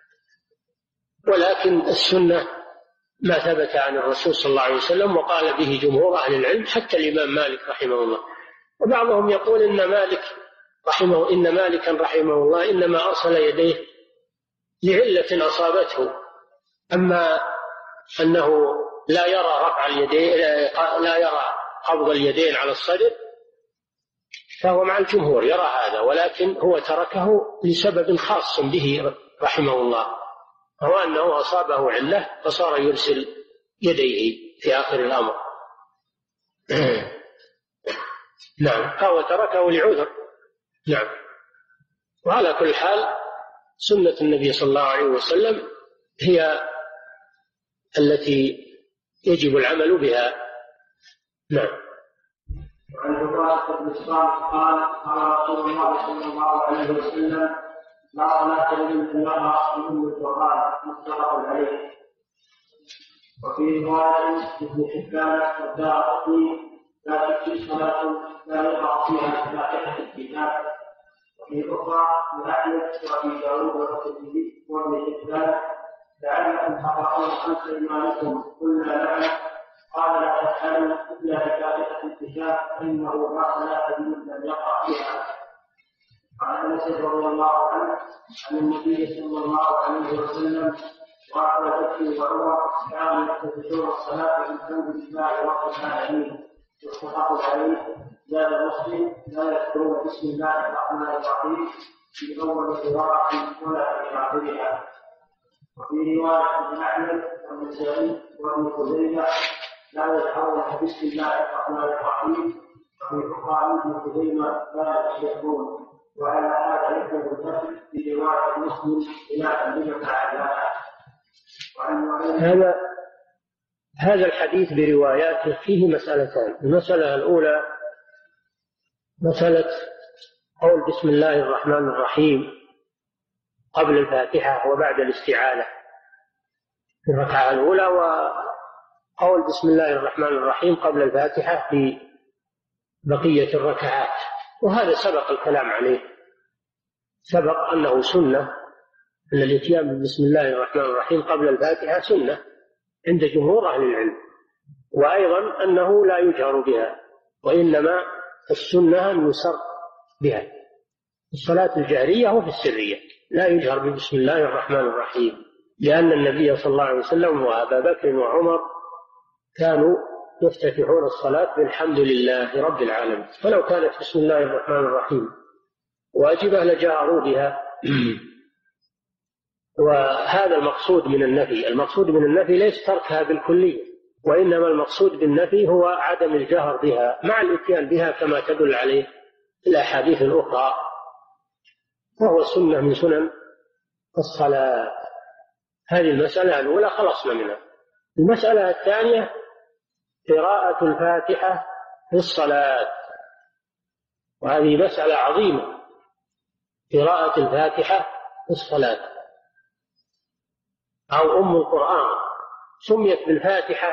S3: ولكن السنة ما ثبت عن الرسول صلى الله عليه وسلم وقال به جمهور أهل العلم حتى الإمام مالك رحمه الله. وبعضهم يقول إن مالك رحمه إن مالكا رحمه الله إنما أرسل يديه لعلة أصابته، أما أنه لا يرى رفع اليدين لا يرى قبض اليدين على الصدر فهو مع الجمهور يرى هذا، ولكن هو تركه لسبب خاص به رحمه الله، هو أنه أصابه علة فصار يرسل يديه في آخر الأمر. نعم، فهو تركه لعذر. نعم. وعلى كل حال سنة النبي صلى الله عليه وسلم هي التي يجب العمل بها. نعم.
S2: وعن عبادة بن الصامت قال قال رسول الله صلى الله عليه وسلم لا صلاة لمن لم يقرأ بأم القرآن متفق عليه. وفي رواية ابن حبان والدارقطني لا تكفي صلاة لا يقرأ فيها فاتحة الكتاب. وفي أخرى لأحمد وأبي داود والترمذي وابن حبان لعلكم تقرؤون خمس إيمانكم قلنا نعم قال لا تفعلوا إلا بفاتحة الكتاب فإنه لا صلاة لمن لم يقرأ فيها. وعن أنس رضي الله عنه عن النبي صلى الله عليه وسلم وعلى بكر وعمر كانوا يفتتحون الصلاة بالحمد لله رب العالمين متفق عليه. زاد مسلم لا يذكرون بسم الله الرحمن الرحيم في أول قراءة ولا في آخرها. وفي رواية ابن أحمد والنسائي وابن خزيمة لا يذكرون بسم الله الرحمن الرحيم، وفي أخرى ابن خزيمة لا يشركون. وعلى هذا يكتب الفتح في رواية مسلم إلى كلمة أعلاها.
S3: هذا هذا الحديث برواياته فيه مسألتان. المسألة الأولى مسألة قول بسم الله الرحمن الرحيم قبل الفاتحة وبعد الاستعاذة في الركعة الأولى، وقول بسم الله الرحمن الرحيم قبل الفاتحة في بقية الركعات، وهذا سبق الكلام عليه، سبق أنه سنة أن الاتيان بسم الله الرحمن الرحيم قبل الفاتحة سنة عند جمهور أهل العلم، وأيضا أنه لا يجهر بها، وإنما السنة أن يسر بها في الصلاة الجهرية وفي السرية، لا يجهر ببسم الله الرحمن الرحيم، لأن النبي صلى الله عليه وسلم وأبا بكر وعمر كانوا يفتتحون الصلاة بالحمد لله رب العالمين، فلو كانت بسم الله الرحمن الرحيم واجبة لجهروا بها. وهذا المقصود من النفي، المقصود من النفي ليس تركها بالكلية، وإنما المقصود بالنفي هو عدم الجهر بها مع الاتيان بها كما تدل عليه الأحاديث الأخرى، وهو سنة من سنن الصلاة. هذه المسألة الأولى خلصنا منها. المسألة الثانية قراءة الفاتحة في الصلاة، وهذه مسألة عظيمة، قراءة الفاتحة في الصلاة أو أم القرآن. سميت بالفاتحة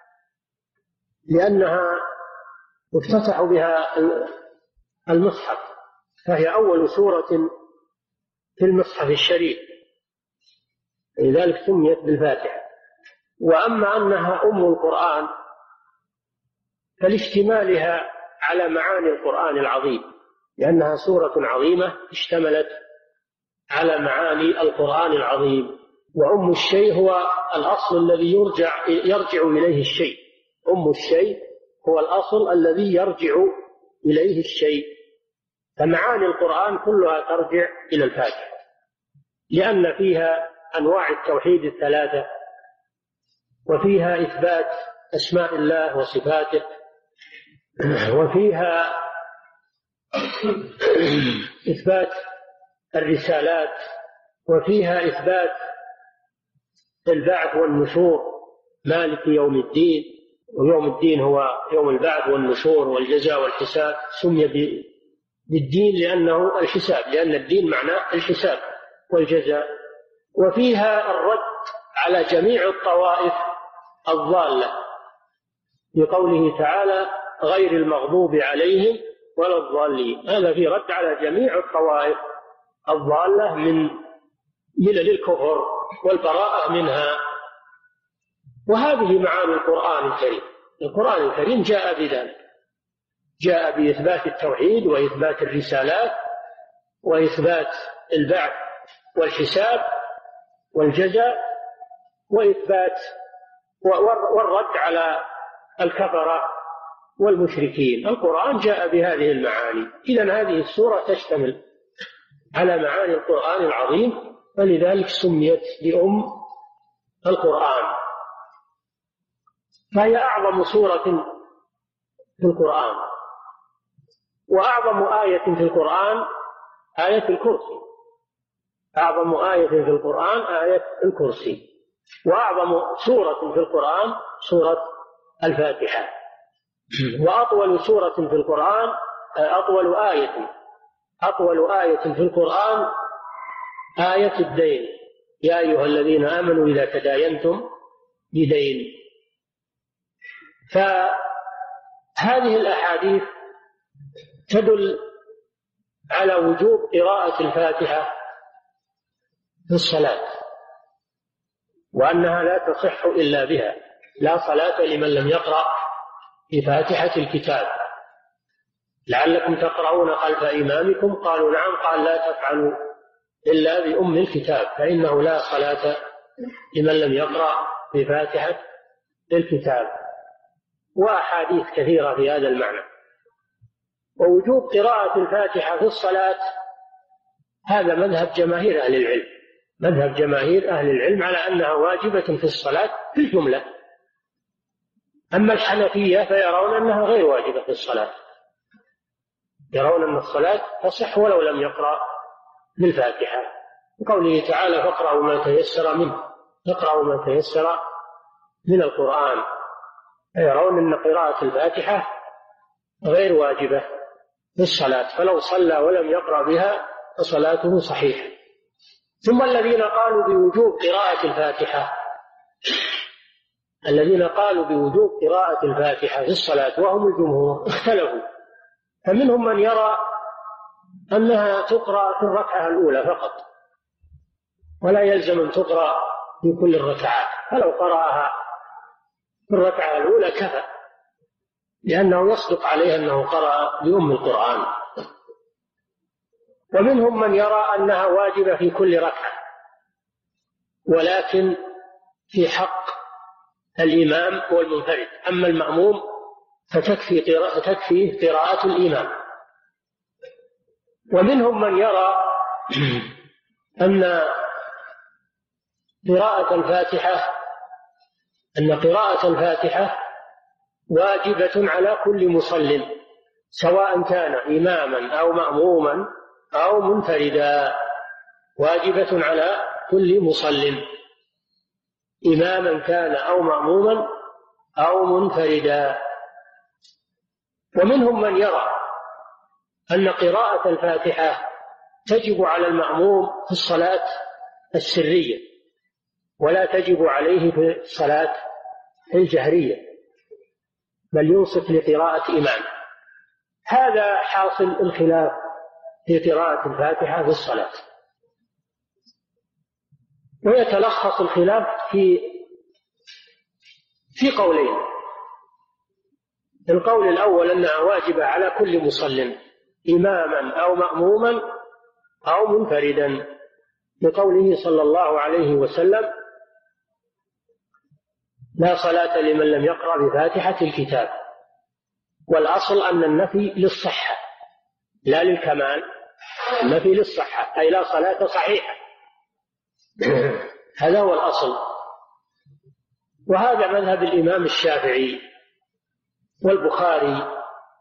S3: لأنها افتتح بها المصحف، فهي أول سورة في المصحف الشريف، لذلك سميت بالفاتحة. وأما أنها أم القرآن فلاشتمالها على معاني القرآن العظيم، لأنها سورة عظيمة اشتملت على معاني القرآن العظيم. وأم الشيء هو الأصل الذي يرجع يرجع إليه الشيء، أم الشيء هو الأصل الذي يرجع إليه الشيء، فمعاني القرآن كلها ترجع إلى الفاتحة، لأن فيها أنواع التوحيد الثلاثة، وفيها إثبات أسماء الله وصفاته، وفيها إثبات الرسالات، وفيها إثبات البعث والنشور، مالك يوم الدين، ويوم الدين هو يوم البعث والنشور والجزاء والحساب. سمي بالدين لأنه الحساب، لأن الدين معناه الحساب والجزاء. وفيها الرد على جميع الطوائف الضالة بقوله تعالى غير المغضوب عليهم ولا الضالين، هذا في رد على جميع الطوائف الضالة من ملل الكفر والبراءة منها. وهذه معاني القرآن الكريم. القرآن الكريم جاء بذلك، جاء بإثبات التوحيد وإثبات الرسالات وإثبات البعث والحساب والجزاء وإثبات والرد على الكفرة والمشركين. القرآن جاء بهذه المعاني. إذن هذه السورة تشتمل على معاني القرآن العظيم، فلذلك سميت بأم القرآن، فهي أعظم سورة في القرآن. وأعظم آية في القرآن آية الكرسي، أعظم آية في القرآن آية الكرسي. وأعظم سورة في القرآن سورة الفاتحة. وأطول سورة في القرآن أطول آية أطول آية في القرآن آية الدين، يا أيها الذين آمنوا إذا تداينتم بدين. فهذه الأحاديث تدل على وجوب قراءة الفاتحة في الصلاة، وأنها لا تصح إلا بها، لا صلاة لمن لم يقرأ بفاتحة الكتاب. لعلكم تقرؤون خلف إمامكم، قالوا نعم، قال لا تفعلوا إلا بأم الكتاب، فإنه لا صلاة لمن لم يقرأ بفاتحة الكتاب. وأحاديث كثيرة في هذا المعنى. ووجوب قراءة الفاتحة في الصلاة هذا مذهب جماهير أهل العلم، مذهب جماهير أهل العلم على أنها واجبة في الصلاة في الجملة. أما الحنفية فيرون أنها غير واجبة في الصلاة، يرون أن الصلاة تصح ولو لم يقرأ بالفاتحة، وقوله تعالى فاقرأوا ما تيسر منه، اقرأوا ما تيسر من القرآن. يرون أن قراءة الفاتحة غير واجبة في الصلاة، فلو صلى ولم يقرأ بها فصلاته صحيحة. ثم الذين قالوا بوجوب قراءة الفاتحة الذين قالوا بوجوب قراءة الفاتحة في الصلاة وهم الجمهور اختلفوا، فمنهم من يرى أنها تقرأ في الركعة الأولى فقط، ولا يلزم أن تقرأ في كل الركعات، فلو قرأها في الركعة الأولى كفى، لأنه يصدق عليه أنه قرأ بأم القرآن. ومنهم من يرى أنها واجبة في كل ركعة، ولكن في حق الإمام والمنفرد، أما المأموم فتكفي قراءة تكفي قراءة الإمام. ومنهم من يرى أن قراءة الفاتحة أن قراءة الفاتحة واجبة على كل مصل، سواء كان إماما أو مأموما أو منفردا، واجبة على كل مصل. إماما كان أو مأموما أو منفردا. ومنهم من يرى أن قراءة الفاتحة تجب على المأموم في الصلاة السرية ولا تجب عليه في الصلاة الجهرية، بل ينصت لقراءة إمام. هذا حاصل الخلاف في قراءة الفاتحة في الصلاة، ويتلخص الخلاف في في قولين. القول الأول أنها واجبة على كل مصل إماما أو مأموما أو منفردا، لقوله صلى الله عليه وسلم: لا صلاة لمن لم يقرأ بفاتحة الكتاب. والأصل أن النفي للصحة لا للكمال، النفي للصحة أي لا صلاة صحيحة. هذا هو الأصل، وهذا مذهب الإمام الشافعي والبخاري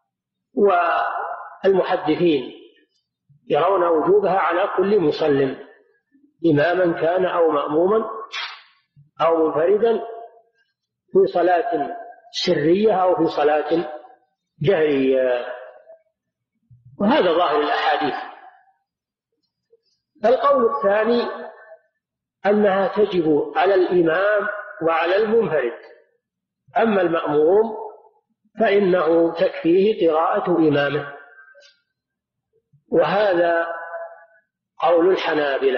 S3: والمحدثين، يرون وجوبها على كل مسلم إماما كان أو مأموما أو منفردا في صلاة سرية أو في صلاة جهرية، وهذا ظاهر الأحاديث. القول الثاني أنها تجب على الإمام وعلى المنفرد، أما المأموم فإنه تكفيه قراءة إمامه، وهذا قول الحنابلة،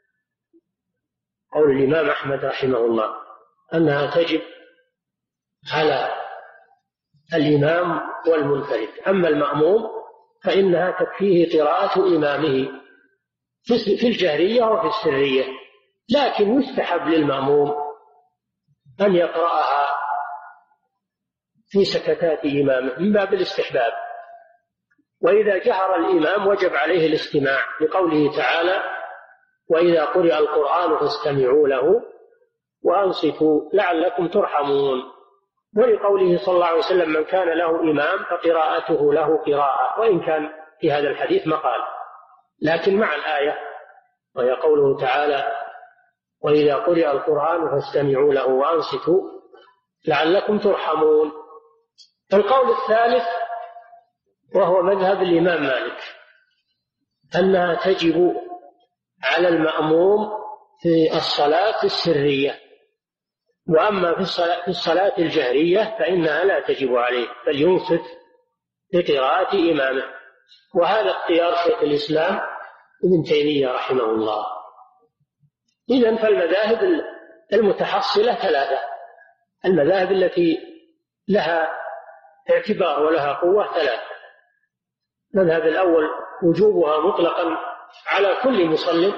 S3: قول الإمام أحمد رحمه الله، أنها تجب على الإمام والمنفرد، أما المأموم فإنها تكفيه قراءة إمامه في الجهرية وفي السرية، لكن يستحب للمأموم أن يقرأها في سكتات إمامه من باب الاستحباب. وإذا جهر الإمام وجب عليه الاستماع، لقوله تعالى: وإذا قرئ القرآن فاستمعوا له وأنصتوا لعلكم ترحمون، ولقوله صلى الله عليه وسلم: من كان له إمام فقراءته له قراءة، وإن كان في هذا الحديث مقال، لكن مع الآية، وهي قوله تعالى: وإذا قرئ القرآن فاستمعوا له وأنصتوا لعلكم ترحمون. القول الثالث وهو مذهب الإمام مالك، أنها تجب على المأموم في الصلاة السرية، وأما في الصلاة, في الصلاة الجهرية فإنها لا تجب عليه، بل ينصت لقراءة إمامه. وهذا اختيار شيخ الإسلام ابن تيمية رحمه الله. إذن فالمذاهب المتحصلة ثلاثة، المذاهب التي لها اعتبار ولها قوة ثلاثة: المذهب الأول وجوبها مطلقا على كل مصل،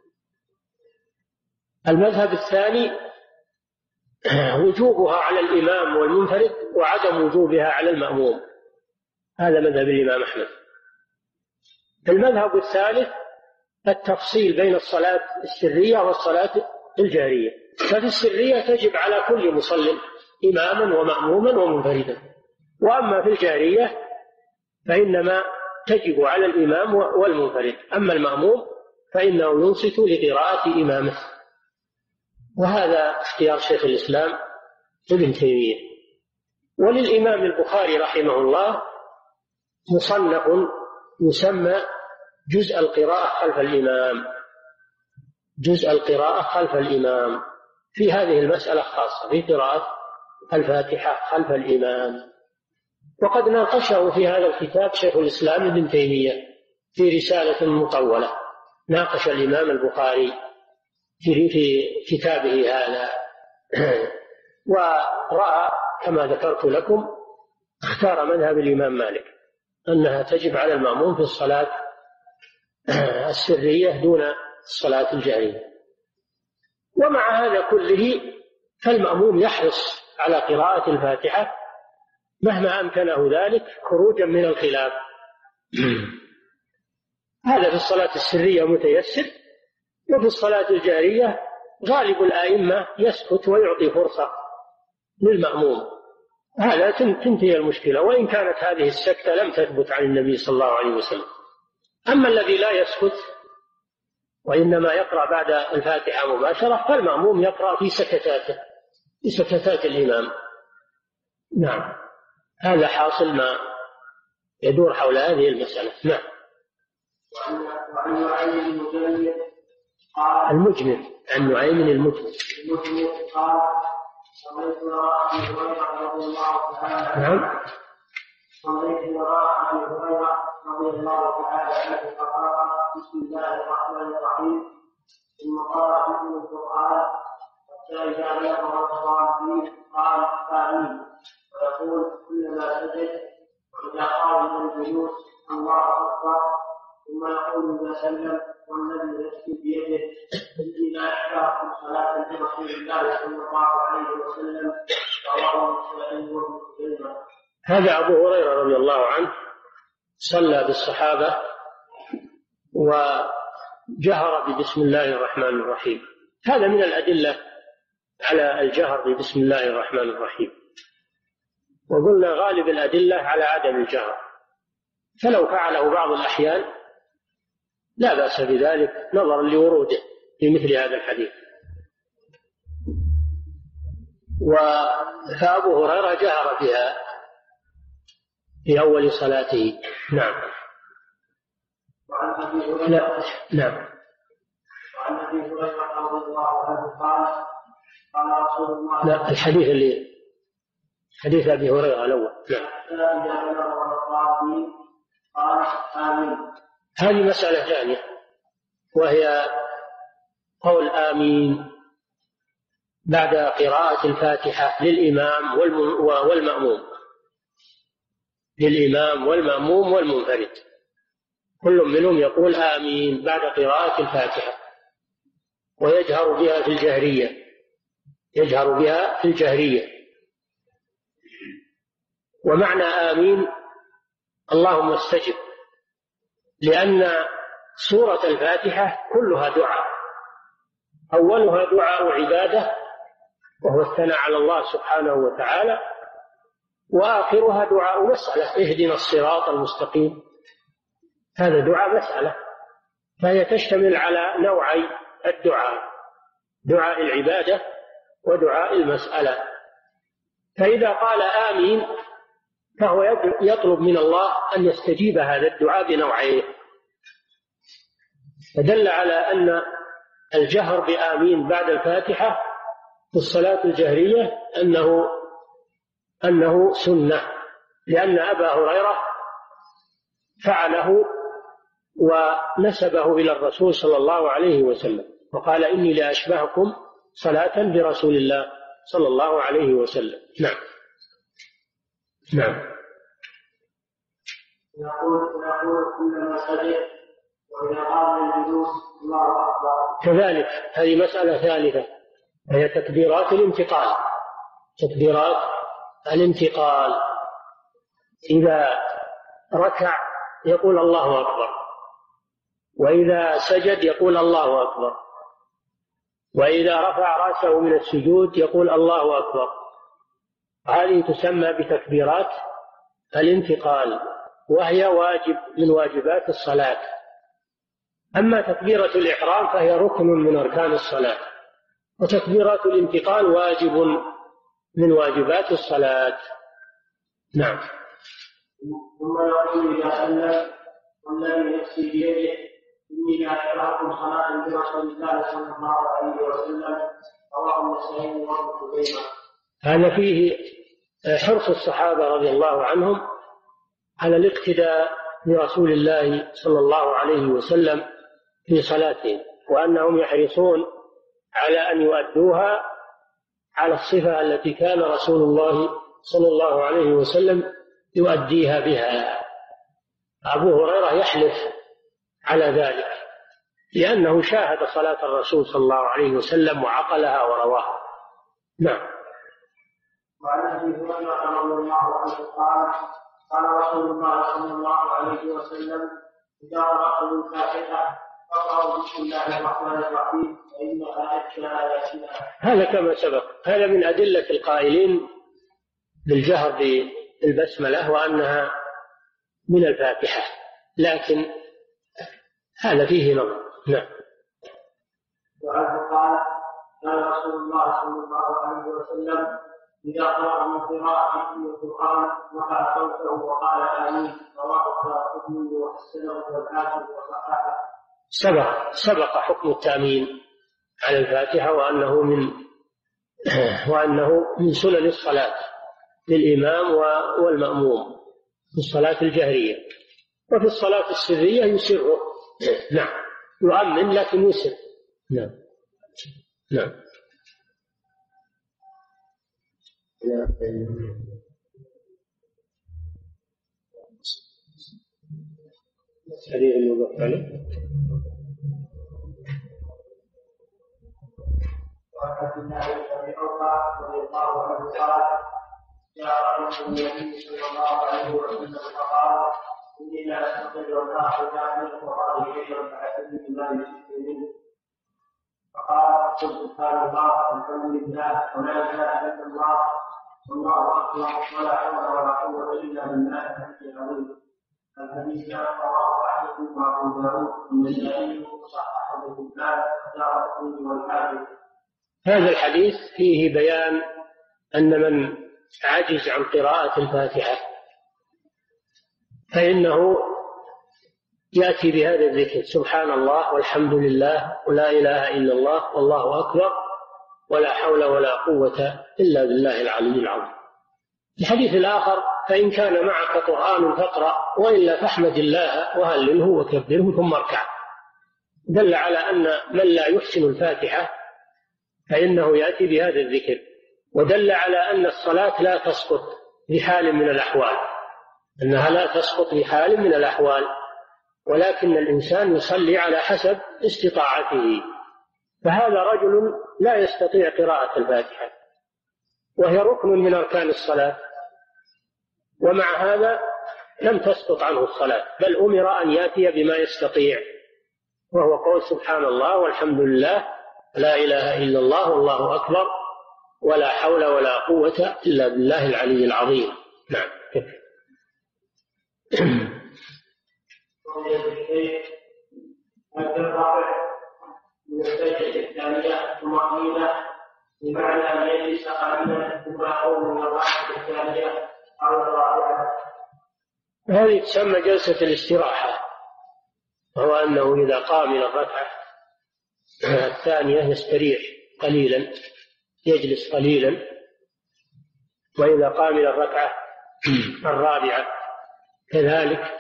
S3: المذهب الثاني وجوبها على الإمام والمنفرد وعدم وجوبها على المأموم، هذا مذهب الإمام أحمد. المذهب الثالث التفصيل بين الصلاة السرية والصلاة الجهرية، ففي السرية تجب على كل مصل إماما ومأموما ومنفردا، وأما في الجهرية فإنما تجب على الإمام والمنفرد، أما المأموم فإنه ينصت لقراءة إمامه. وهذا اختيار شيخ الإسلام ابن تيمية. وللإمام البخاري رحمه الله مصنف يسمى جزء القراءة خلف الإمام، جزء القراءة خلف الإمام في هذه المسألة خاصة، في قراءة الفاتحة خلف الإمام. وقد ناقشه في هذا الكتاب شيخ الإسلام ابن تيمية في رسالة مطولة، ناقش الإمام البخاري في كتابه هذا، ورأى كما ذكرت لكم اختار مذهب الإمام مالك أنها تجب على المأموم في الصلاة السرية دون الصلاة الجهرية. ومع هذا كله فالمأموم يحرص على قراءة الفاتحة مهما أمكنه ذلك خروجا من الخلاف. هذا في الصلاة السرية متيسر، وفي الصلاة الجهرية غالب الآئمة يسكت ويعطي فرصة للمأموم، هذا تنتهي المشكلة، وإن كانت هذه السكتة لم تثبت عن النبي صلى الله عليه وسلم. أما الذي لا يسكت وإنما يقرأ بعد الفاتحة مباشرة، فالمأموم يقرأ في سكتاته في سكتات الإمام. نعم، هذا حاصل ما يدور حول هذه المسألة. نعم.
S2: وعن نعيم المجمل قال
S3: المجمل عن نعيم المجمل
S2: المجمل قال صليت وراء ابي هريره رضي الله تعالى
S3: نعم
S2: صليت وراء ابي هريره رضي الله تعالى عنه فقرأ بسم الله الرحمن الرحيم ثم قرأ مثل القرآن حتى إذا بلغ الضالين قال آمين ويقول كلما سجد وإذا قال من الجلوس الله أكبر ثم يقول إذا سلم والذي نفسي بيده إني لا أحباب صلاة لرسول الله صلى الله عليه وسلم رواه مسلم وابن خزيمة.
S3: هذا أبو هريرة رضي الله عنه صلى بالصحابة وجهر ببسم الله الرحمن الرحيم. هذا من الأدلة على الجهر ببسم الله الرحمن الرحيم، وقلنا غالب الأدلة على عدم الجهر، فلو فعله بعض الأحيان لا بأس بذلك نظرا لوروده في مثل هذا الحديث. فأبو هريرة جهر بها في أول صلاته. نعم.
S2: وعن أبي هريرة
S3: لا. نعم.
S2: وعن أبي هريرة رضي الله عنه قال قال رسول الله
S3: لا، الحديث اللي حديث أبي هريرة الأول. نعم.
S2: حتى إذا بلغ الضالين قال آمين.
S3: هذه مسألة ثانية وهي قول آمين بعد قراءة الفاتحة للإمام والمأموم للإمام والمأموم والمنفرد، كل منهم يقول آمين بعد قراءة الفاتحة ويجهر بها في الجهرية يجهر بها في الجهرية ومعنى آمين اللهم استجب، لأن سورة الفاتحة كلها دعاء، أولها دعاء عبادة وهو الثناء على الله سبحانه وتعالى، وآخرها دعاء مسألة اهدنا الصراط المستقيم، هذا دعاء مسألة، فهي تشتمل على نوعي الدعاء، دعاء العبادة ودعاء المسألة. فإذا قال آمين فهو يطلب من الله أن يستجيب هذا الدعاء بنوعيه، فدل على أن الجهر بآمين بعد الفاتحة في الصلاة الجهرية أنه أنه سنة، لأن أبا هريرة فعله ونسبه إلى الرسول صلى الله عليه وسلم وقال إني لأشبهكم صلاة برسول الله صلى الله عليه وسلم. نعم. نعم.
S2: يقول يقول كلما سجد وإذا قال الجلوس الله أكبر.
S3: كذلك هذه مسألة ثالثة وهي تكبيرات الانتقال. تكبيرات الانتقال إذا ركع يقول الله أكبر، وإذا سجد يقول الله أكبر، وإذا رفع رأسه من السجود يقول الله أكبر. هذه تسمى بتكبيرات الانتقال، وهي واجب من واجبات الصلاة. أما تكبيرة الإحرام فهي ركن من أركان الصلاة، وتكبيرات الانتقال واجب من واجبات الصلاة. نعم.
S2: ثم يقول إذا سلم والذي نفسي بيده إني لأشبهكم صلاة برسول الله صلى الله عليه وسلم رواه مسلم وابن خزيمة.
S3: هذا فيه حرص الصحابة رضي الله عنهم على الاقتداء برسول الله صلى الله عليه وسلم في صلاتهم، وأنهم يحرصون على أن يؤدوها على الصفة التي كان رسول الله صلى الله عليه وسلم يؤديها بها. أبو هريرة يحلف على ذلك لأنه شاهد صلاة الرسول صلى الله عليه وسلم وعقلها ورواها. نعم.
S2: وعن أبي هريرة رضي الله عنه قال قال رسول الله صلى الله عليه وسلم إذا قرأتم الفاتحة فقرأوا بسم الله الرحمن الرحيم فإنها أزكى آياتها.
S3: هذا كما سبق، هذا من أدلة القائلين بالجهر بالبسملة وأنها من الفاتحة، لكن هذا فيه نظر. نعم.
S2: وعنه قال كان رسول الله صلى الله عليه وسلم إذا قرأ من قراءة في القرآن رفع صوته وقال آمين. رواه الدارقطني وحسنه والحاكم وصححه.
S3: سبق سبق حكم التأمين على الفاتحة وأنه من وأنه من سنن الصلاة للإمام والمأموم في الصلاة الجهرية، وفي الصلاة السرية يسره. نعم، يؤمن لكن يسر. نعم نعم. حديث الموضوع عليه.
S2: وعن عبد الله بن عمر رضي الله عنه قال جاء رجل النبي صلى الله عليه وسلم فقال إني لا أستطيع أن آخذ من القرآن شيئا فأتني بما يشرك منه. فقال قل سبحان الله والحمد لله ولا إله إلا الله والله أكبر ولا حول ولا قوة إلا بالله العلي العظيم. الحديث رواه أحمد وأبو داود والنسائي وصححه ابن حبان والدارقطني والحاكم.
S3: هذا الحديث فيه بيان أن من عجز عن قراءة الفاتحة فإنه يأتي بهذا الذكر سبحان الله والحمد لله ولا إله إلا الله والله أكبر ولا حول ولا قوة إلا بالله العلي العظيم. الحديث الآخر فإن كان معك قرآن فاقرأ وإلا فاحمد الله وهلله وكبره ثم اركع. دل على أن من لا يحسن الفاتحة فإنه يأتي بهذا الذكر، ودل على أن الصلاة لا تسقط بحال من الأحوال، أنها لا تسقط بحال من الأحوال، ولكن الإنسان يصلي على حسب استطاعته. فهذا رجل لا يستطيع قراءة الفاتحة وهي ركن من أركان الصلاة، ومع هذا لم تسقط عنه الصلاة، بل أمر أن يأتي بما يستطيع، وهو قول سبحان الله والحمد لله لا إله إلا الله والله أكبر ولا حول ولا قوة إلا بالله العلي العظيم. نعم.
S2: من السجدة الثانية طمأنينة بمعنى أن يجلس قليلا ثم يقوم من الركعة الثانية أو الرابعة.
S3: هذه تسمى جلسة الاستراحة، وهو أنه إذا قام إلى الركعة الثانية يستريح قليلا، يجلس قليلا، وإذا قام إلى الركعة الرابعة كذلك.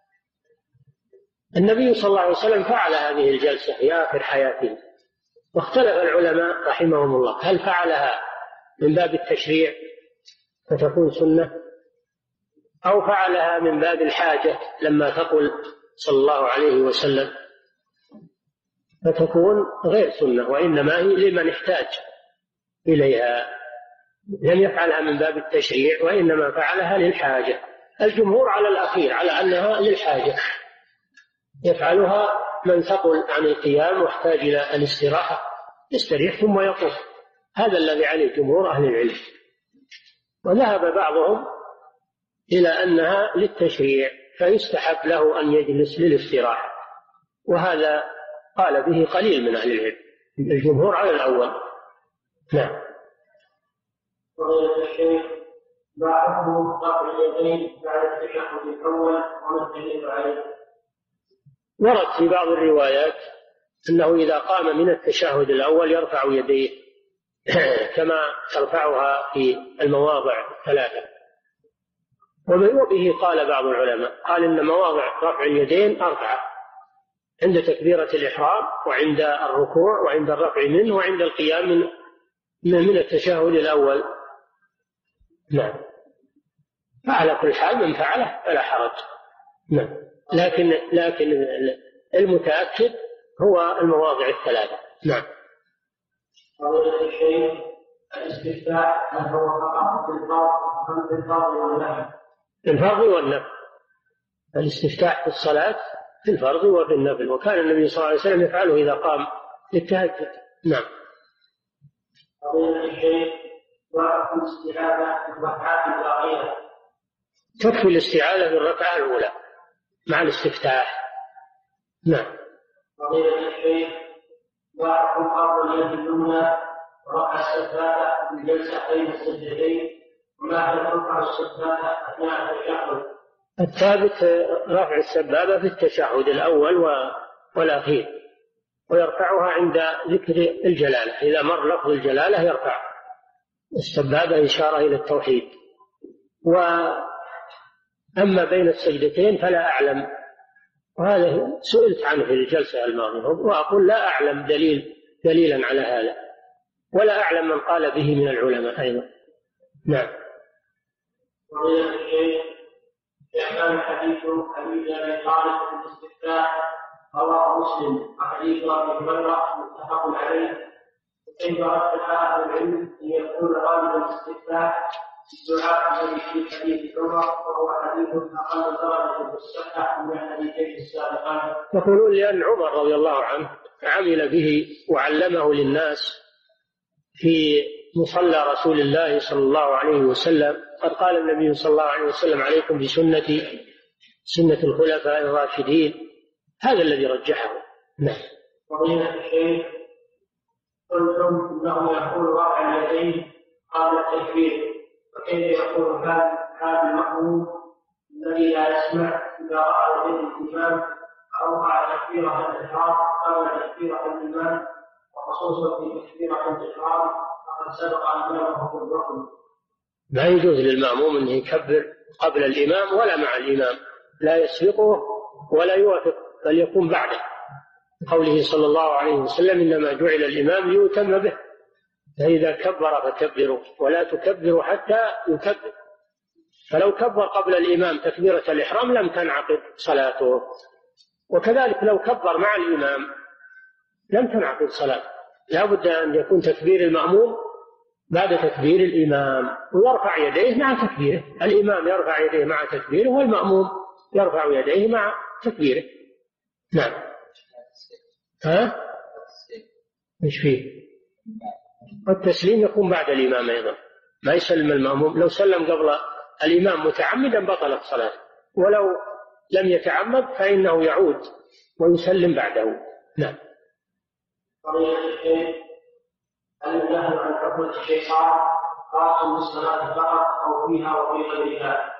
S3: النبي صلى الله عليه وسلم فعل هذه الجلسة في آخر حياته، واختلف العلماء رحمهم الله هل فعلها من باب التشريع فتكون سنة أو فعلها من باب الحاجة لما تقول صلى الله عليه وسلم فتكون غير سنة، وإنما هي لمن احتاج إليها. لم يفعلها من باب التشريع وإنما فعلها للحاجة. الجمهور على الأخير، على أنها للحاجة، يفعلها من ثقل عن القيام واحتاج إلى الاستراحة يستريح ثم يقوم. هذا الذي عليه جمهور أهل العلم. وذهب بعضهم إلى أنها للتشريع فيستحب له أن يجلس للاستراحة، وهذا قال به قليل من أهل العلم. الجمهور على الأول. نعم.
S2: وغير الشيخ ما حكم رفع اليدين بعد التشهد الأول وما الدليل عليه؟
S3: ورد في بعض الروايات أنه إذا قام من التشهد الأول يرفع يديه كما ترفعها في المواضع الثلاثة، وبه قال بعض العلماء، قال إن مواضع رفع اليدين أربعة: عند تكبيرة الإحرام وعند الركوع وعند الرفع منه وعند القيام من من التشهد الأول. نعم. فعلى كل حال من فعله فلا حرج. نعم. لكن لكن المتأكد هو المواضع الثلاثة. نعم.
S2: قضية الشيء الاستفتاء هل هو فقط في الفرض أم في الفرض والنفل؟
S3: في الفرض والنفل. الاستفتاء في الصلاة في الفرض وفي النفل، وكان النبي صلى الله عليه وسلم يفعله إذا قام للتهجد. نعم.
S2: قضية الشيء وحكم الاستعاذة في الركعات الباقية.
S3: تكفي الاستعاذة في الركعة الأولى مع الاستفتاح. نعم.
S2: قضية الشيء ويحكم قبل اليد اليمنى ورفع السبابة بالجلسة بين السجدتين، وما ترفع السبابة أثناء التشهد.
S3: الثابت رفع السبابة في التشهد الأول والأخير، ويرفعها عند ذكر الجلالة، إذا مر لفظ الجلالة يرفع السبابة إشارة إلى التوحيد. وأما بين السجدتين فلا أعلم، وهذا سئلت عنه في الجلسة الماضية وأقول لا أعلم دليل دليلا على هذا، ولا أعلم من قال به من العلماء أيضا. نعم.
S2: ومن الشيء كان حديث حديث أبي طالب في الاستفتاح رواه مسلم وحديث أبي هريرة متفق عليه. وكيف رد أهل العلم أن يكون غالب الاستفتاح الدعاء الذي في حديث عمر وهو حديث أقل درجة في الصحة من الحديثين السابقين؟
S3: يقولون لأن عمر رضي الله عنه عمل به وعلمه للناس في مصلى رسول الله صلى الله عليه وسلم. قد قال النبي صلى الله عليه وسلم: عليكم بسنتي سنة الخلفاء الراشدين. هذا الذي رجحه. نعم.
S2: وقيل الشيخ قلتم انه يقول رفع اليدين قبل التكبير، وكيف يقول حال حال المأموم الذي لا يسمع اذا راى يديه الامام او رفع تكبيره الاحرام قبل تكبيره الامام، وخصوصا في تكبيره الاحرام فقد سبق امامه في الركن.
S3: لا يجوز للمأموم أن يكبر قبل الإمام ولا مع الإمام، لا يسبقه ولا يوافق، بل يكون بعده. قوله صلى الله عليه وسلم: إنما جعل الإمام ليؤتم به، فإذا كبر فكبروا ولا تكبروا حتى يكبر. فلو كبر قبل الإمام تكبيرة الإحرام لم تنعقد صلاته، وكذلك لو كبر مع الإمام لم تنعقد صلاته. لا بد أن يكون تكبير المأموم بعد تكبير الإمام، ويرفع يديه مع تكبيره. الإمام يرفع يديه مع تكبيره، والمأموم يرفع يديه مع تكبيره. نعم. ها؟ ايش فيه؟ التسليم يكون بعد الإمام أيضا، ما يسلم المأموم. لو سلم قبل الإمام متعمدا بطلت صلاته، ولو لم يتعمد فإنه يعود ويسلم بعده. نعم.
S2: هل النهي عن حكمة الشيطان خاص بالصلاة فقط أو فيها وفي غيرها؟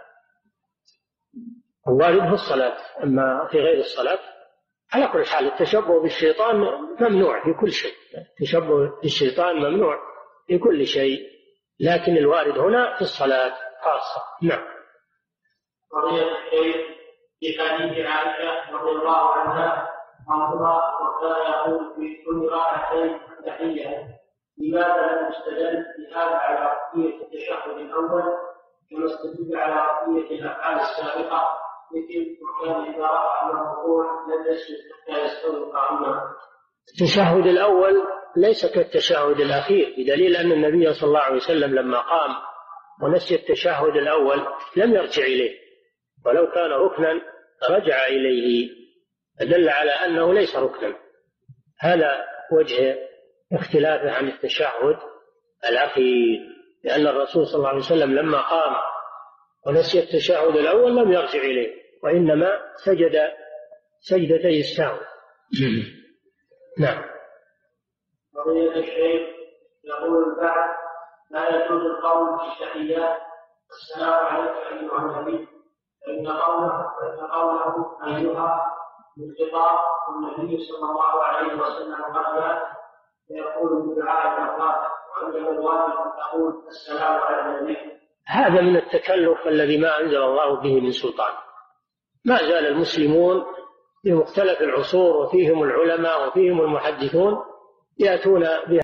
S3: الوارد في الصلاة، أما في غير الصلاة على كل حال التشبه بالشيطان ممنوع في كل شيء. التشبه بالشيطان ممنوع في كل شيء، لكن الوارد هنا في الصلاة خاصة. نعم.
S2: قضية الشيخ في حديث عائشة رضي الله عنها مرضى وكان يقول في كل ركعتين تحية، لماذا لم يستدل بهذا على ركعتية التشهد الأول كما استدل على ركعتية الأفعال السابقة مثل وكان إذا رفع من الركوع لم يسجد حتى يستوي قائما؟
S3: التشهد الأول ليس كالتشهد الأخير، بدليل أن النبي صلى الله عليه وسلم لما قام ونسي التشهد الأول لم يرجع إليه، ولو كان ركنا رجع إليه، دل على أنه ليس ركنا. هذا وجه اختلافه عن التشهد الأخير، لأن الرسول صلى الله عليه وسلم لما قام ونسي التشهد الأول لم يرجع إليه، وإنما سجد سجدتي السهو. نعم.
S2: قضية الشيخ يقول البعض لا يجوز القول في التحيات السلام عليك أيها النبي، فإن قوله فإن قوله أيها بالخطاب والنبي صلى الله عليه وسلم قال يقول بدعاء الأفراد، وعندما الواجب أن تقول السلام على النبي.
S3: هذا من التكلف الذي ما أنزل الله به من سلطان. ما زال المسلمون في مختلف العصور وفيهم العلماء وفيهم المحدثون يأتون بها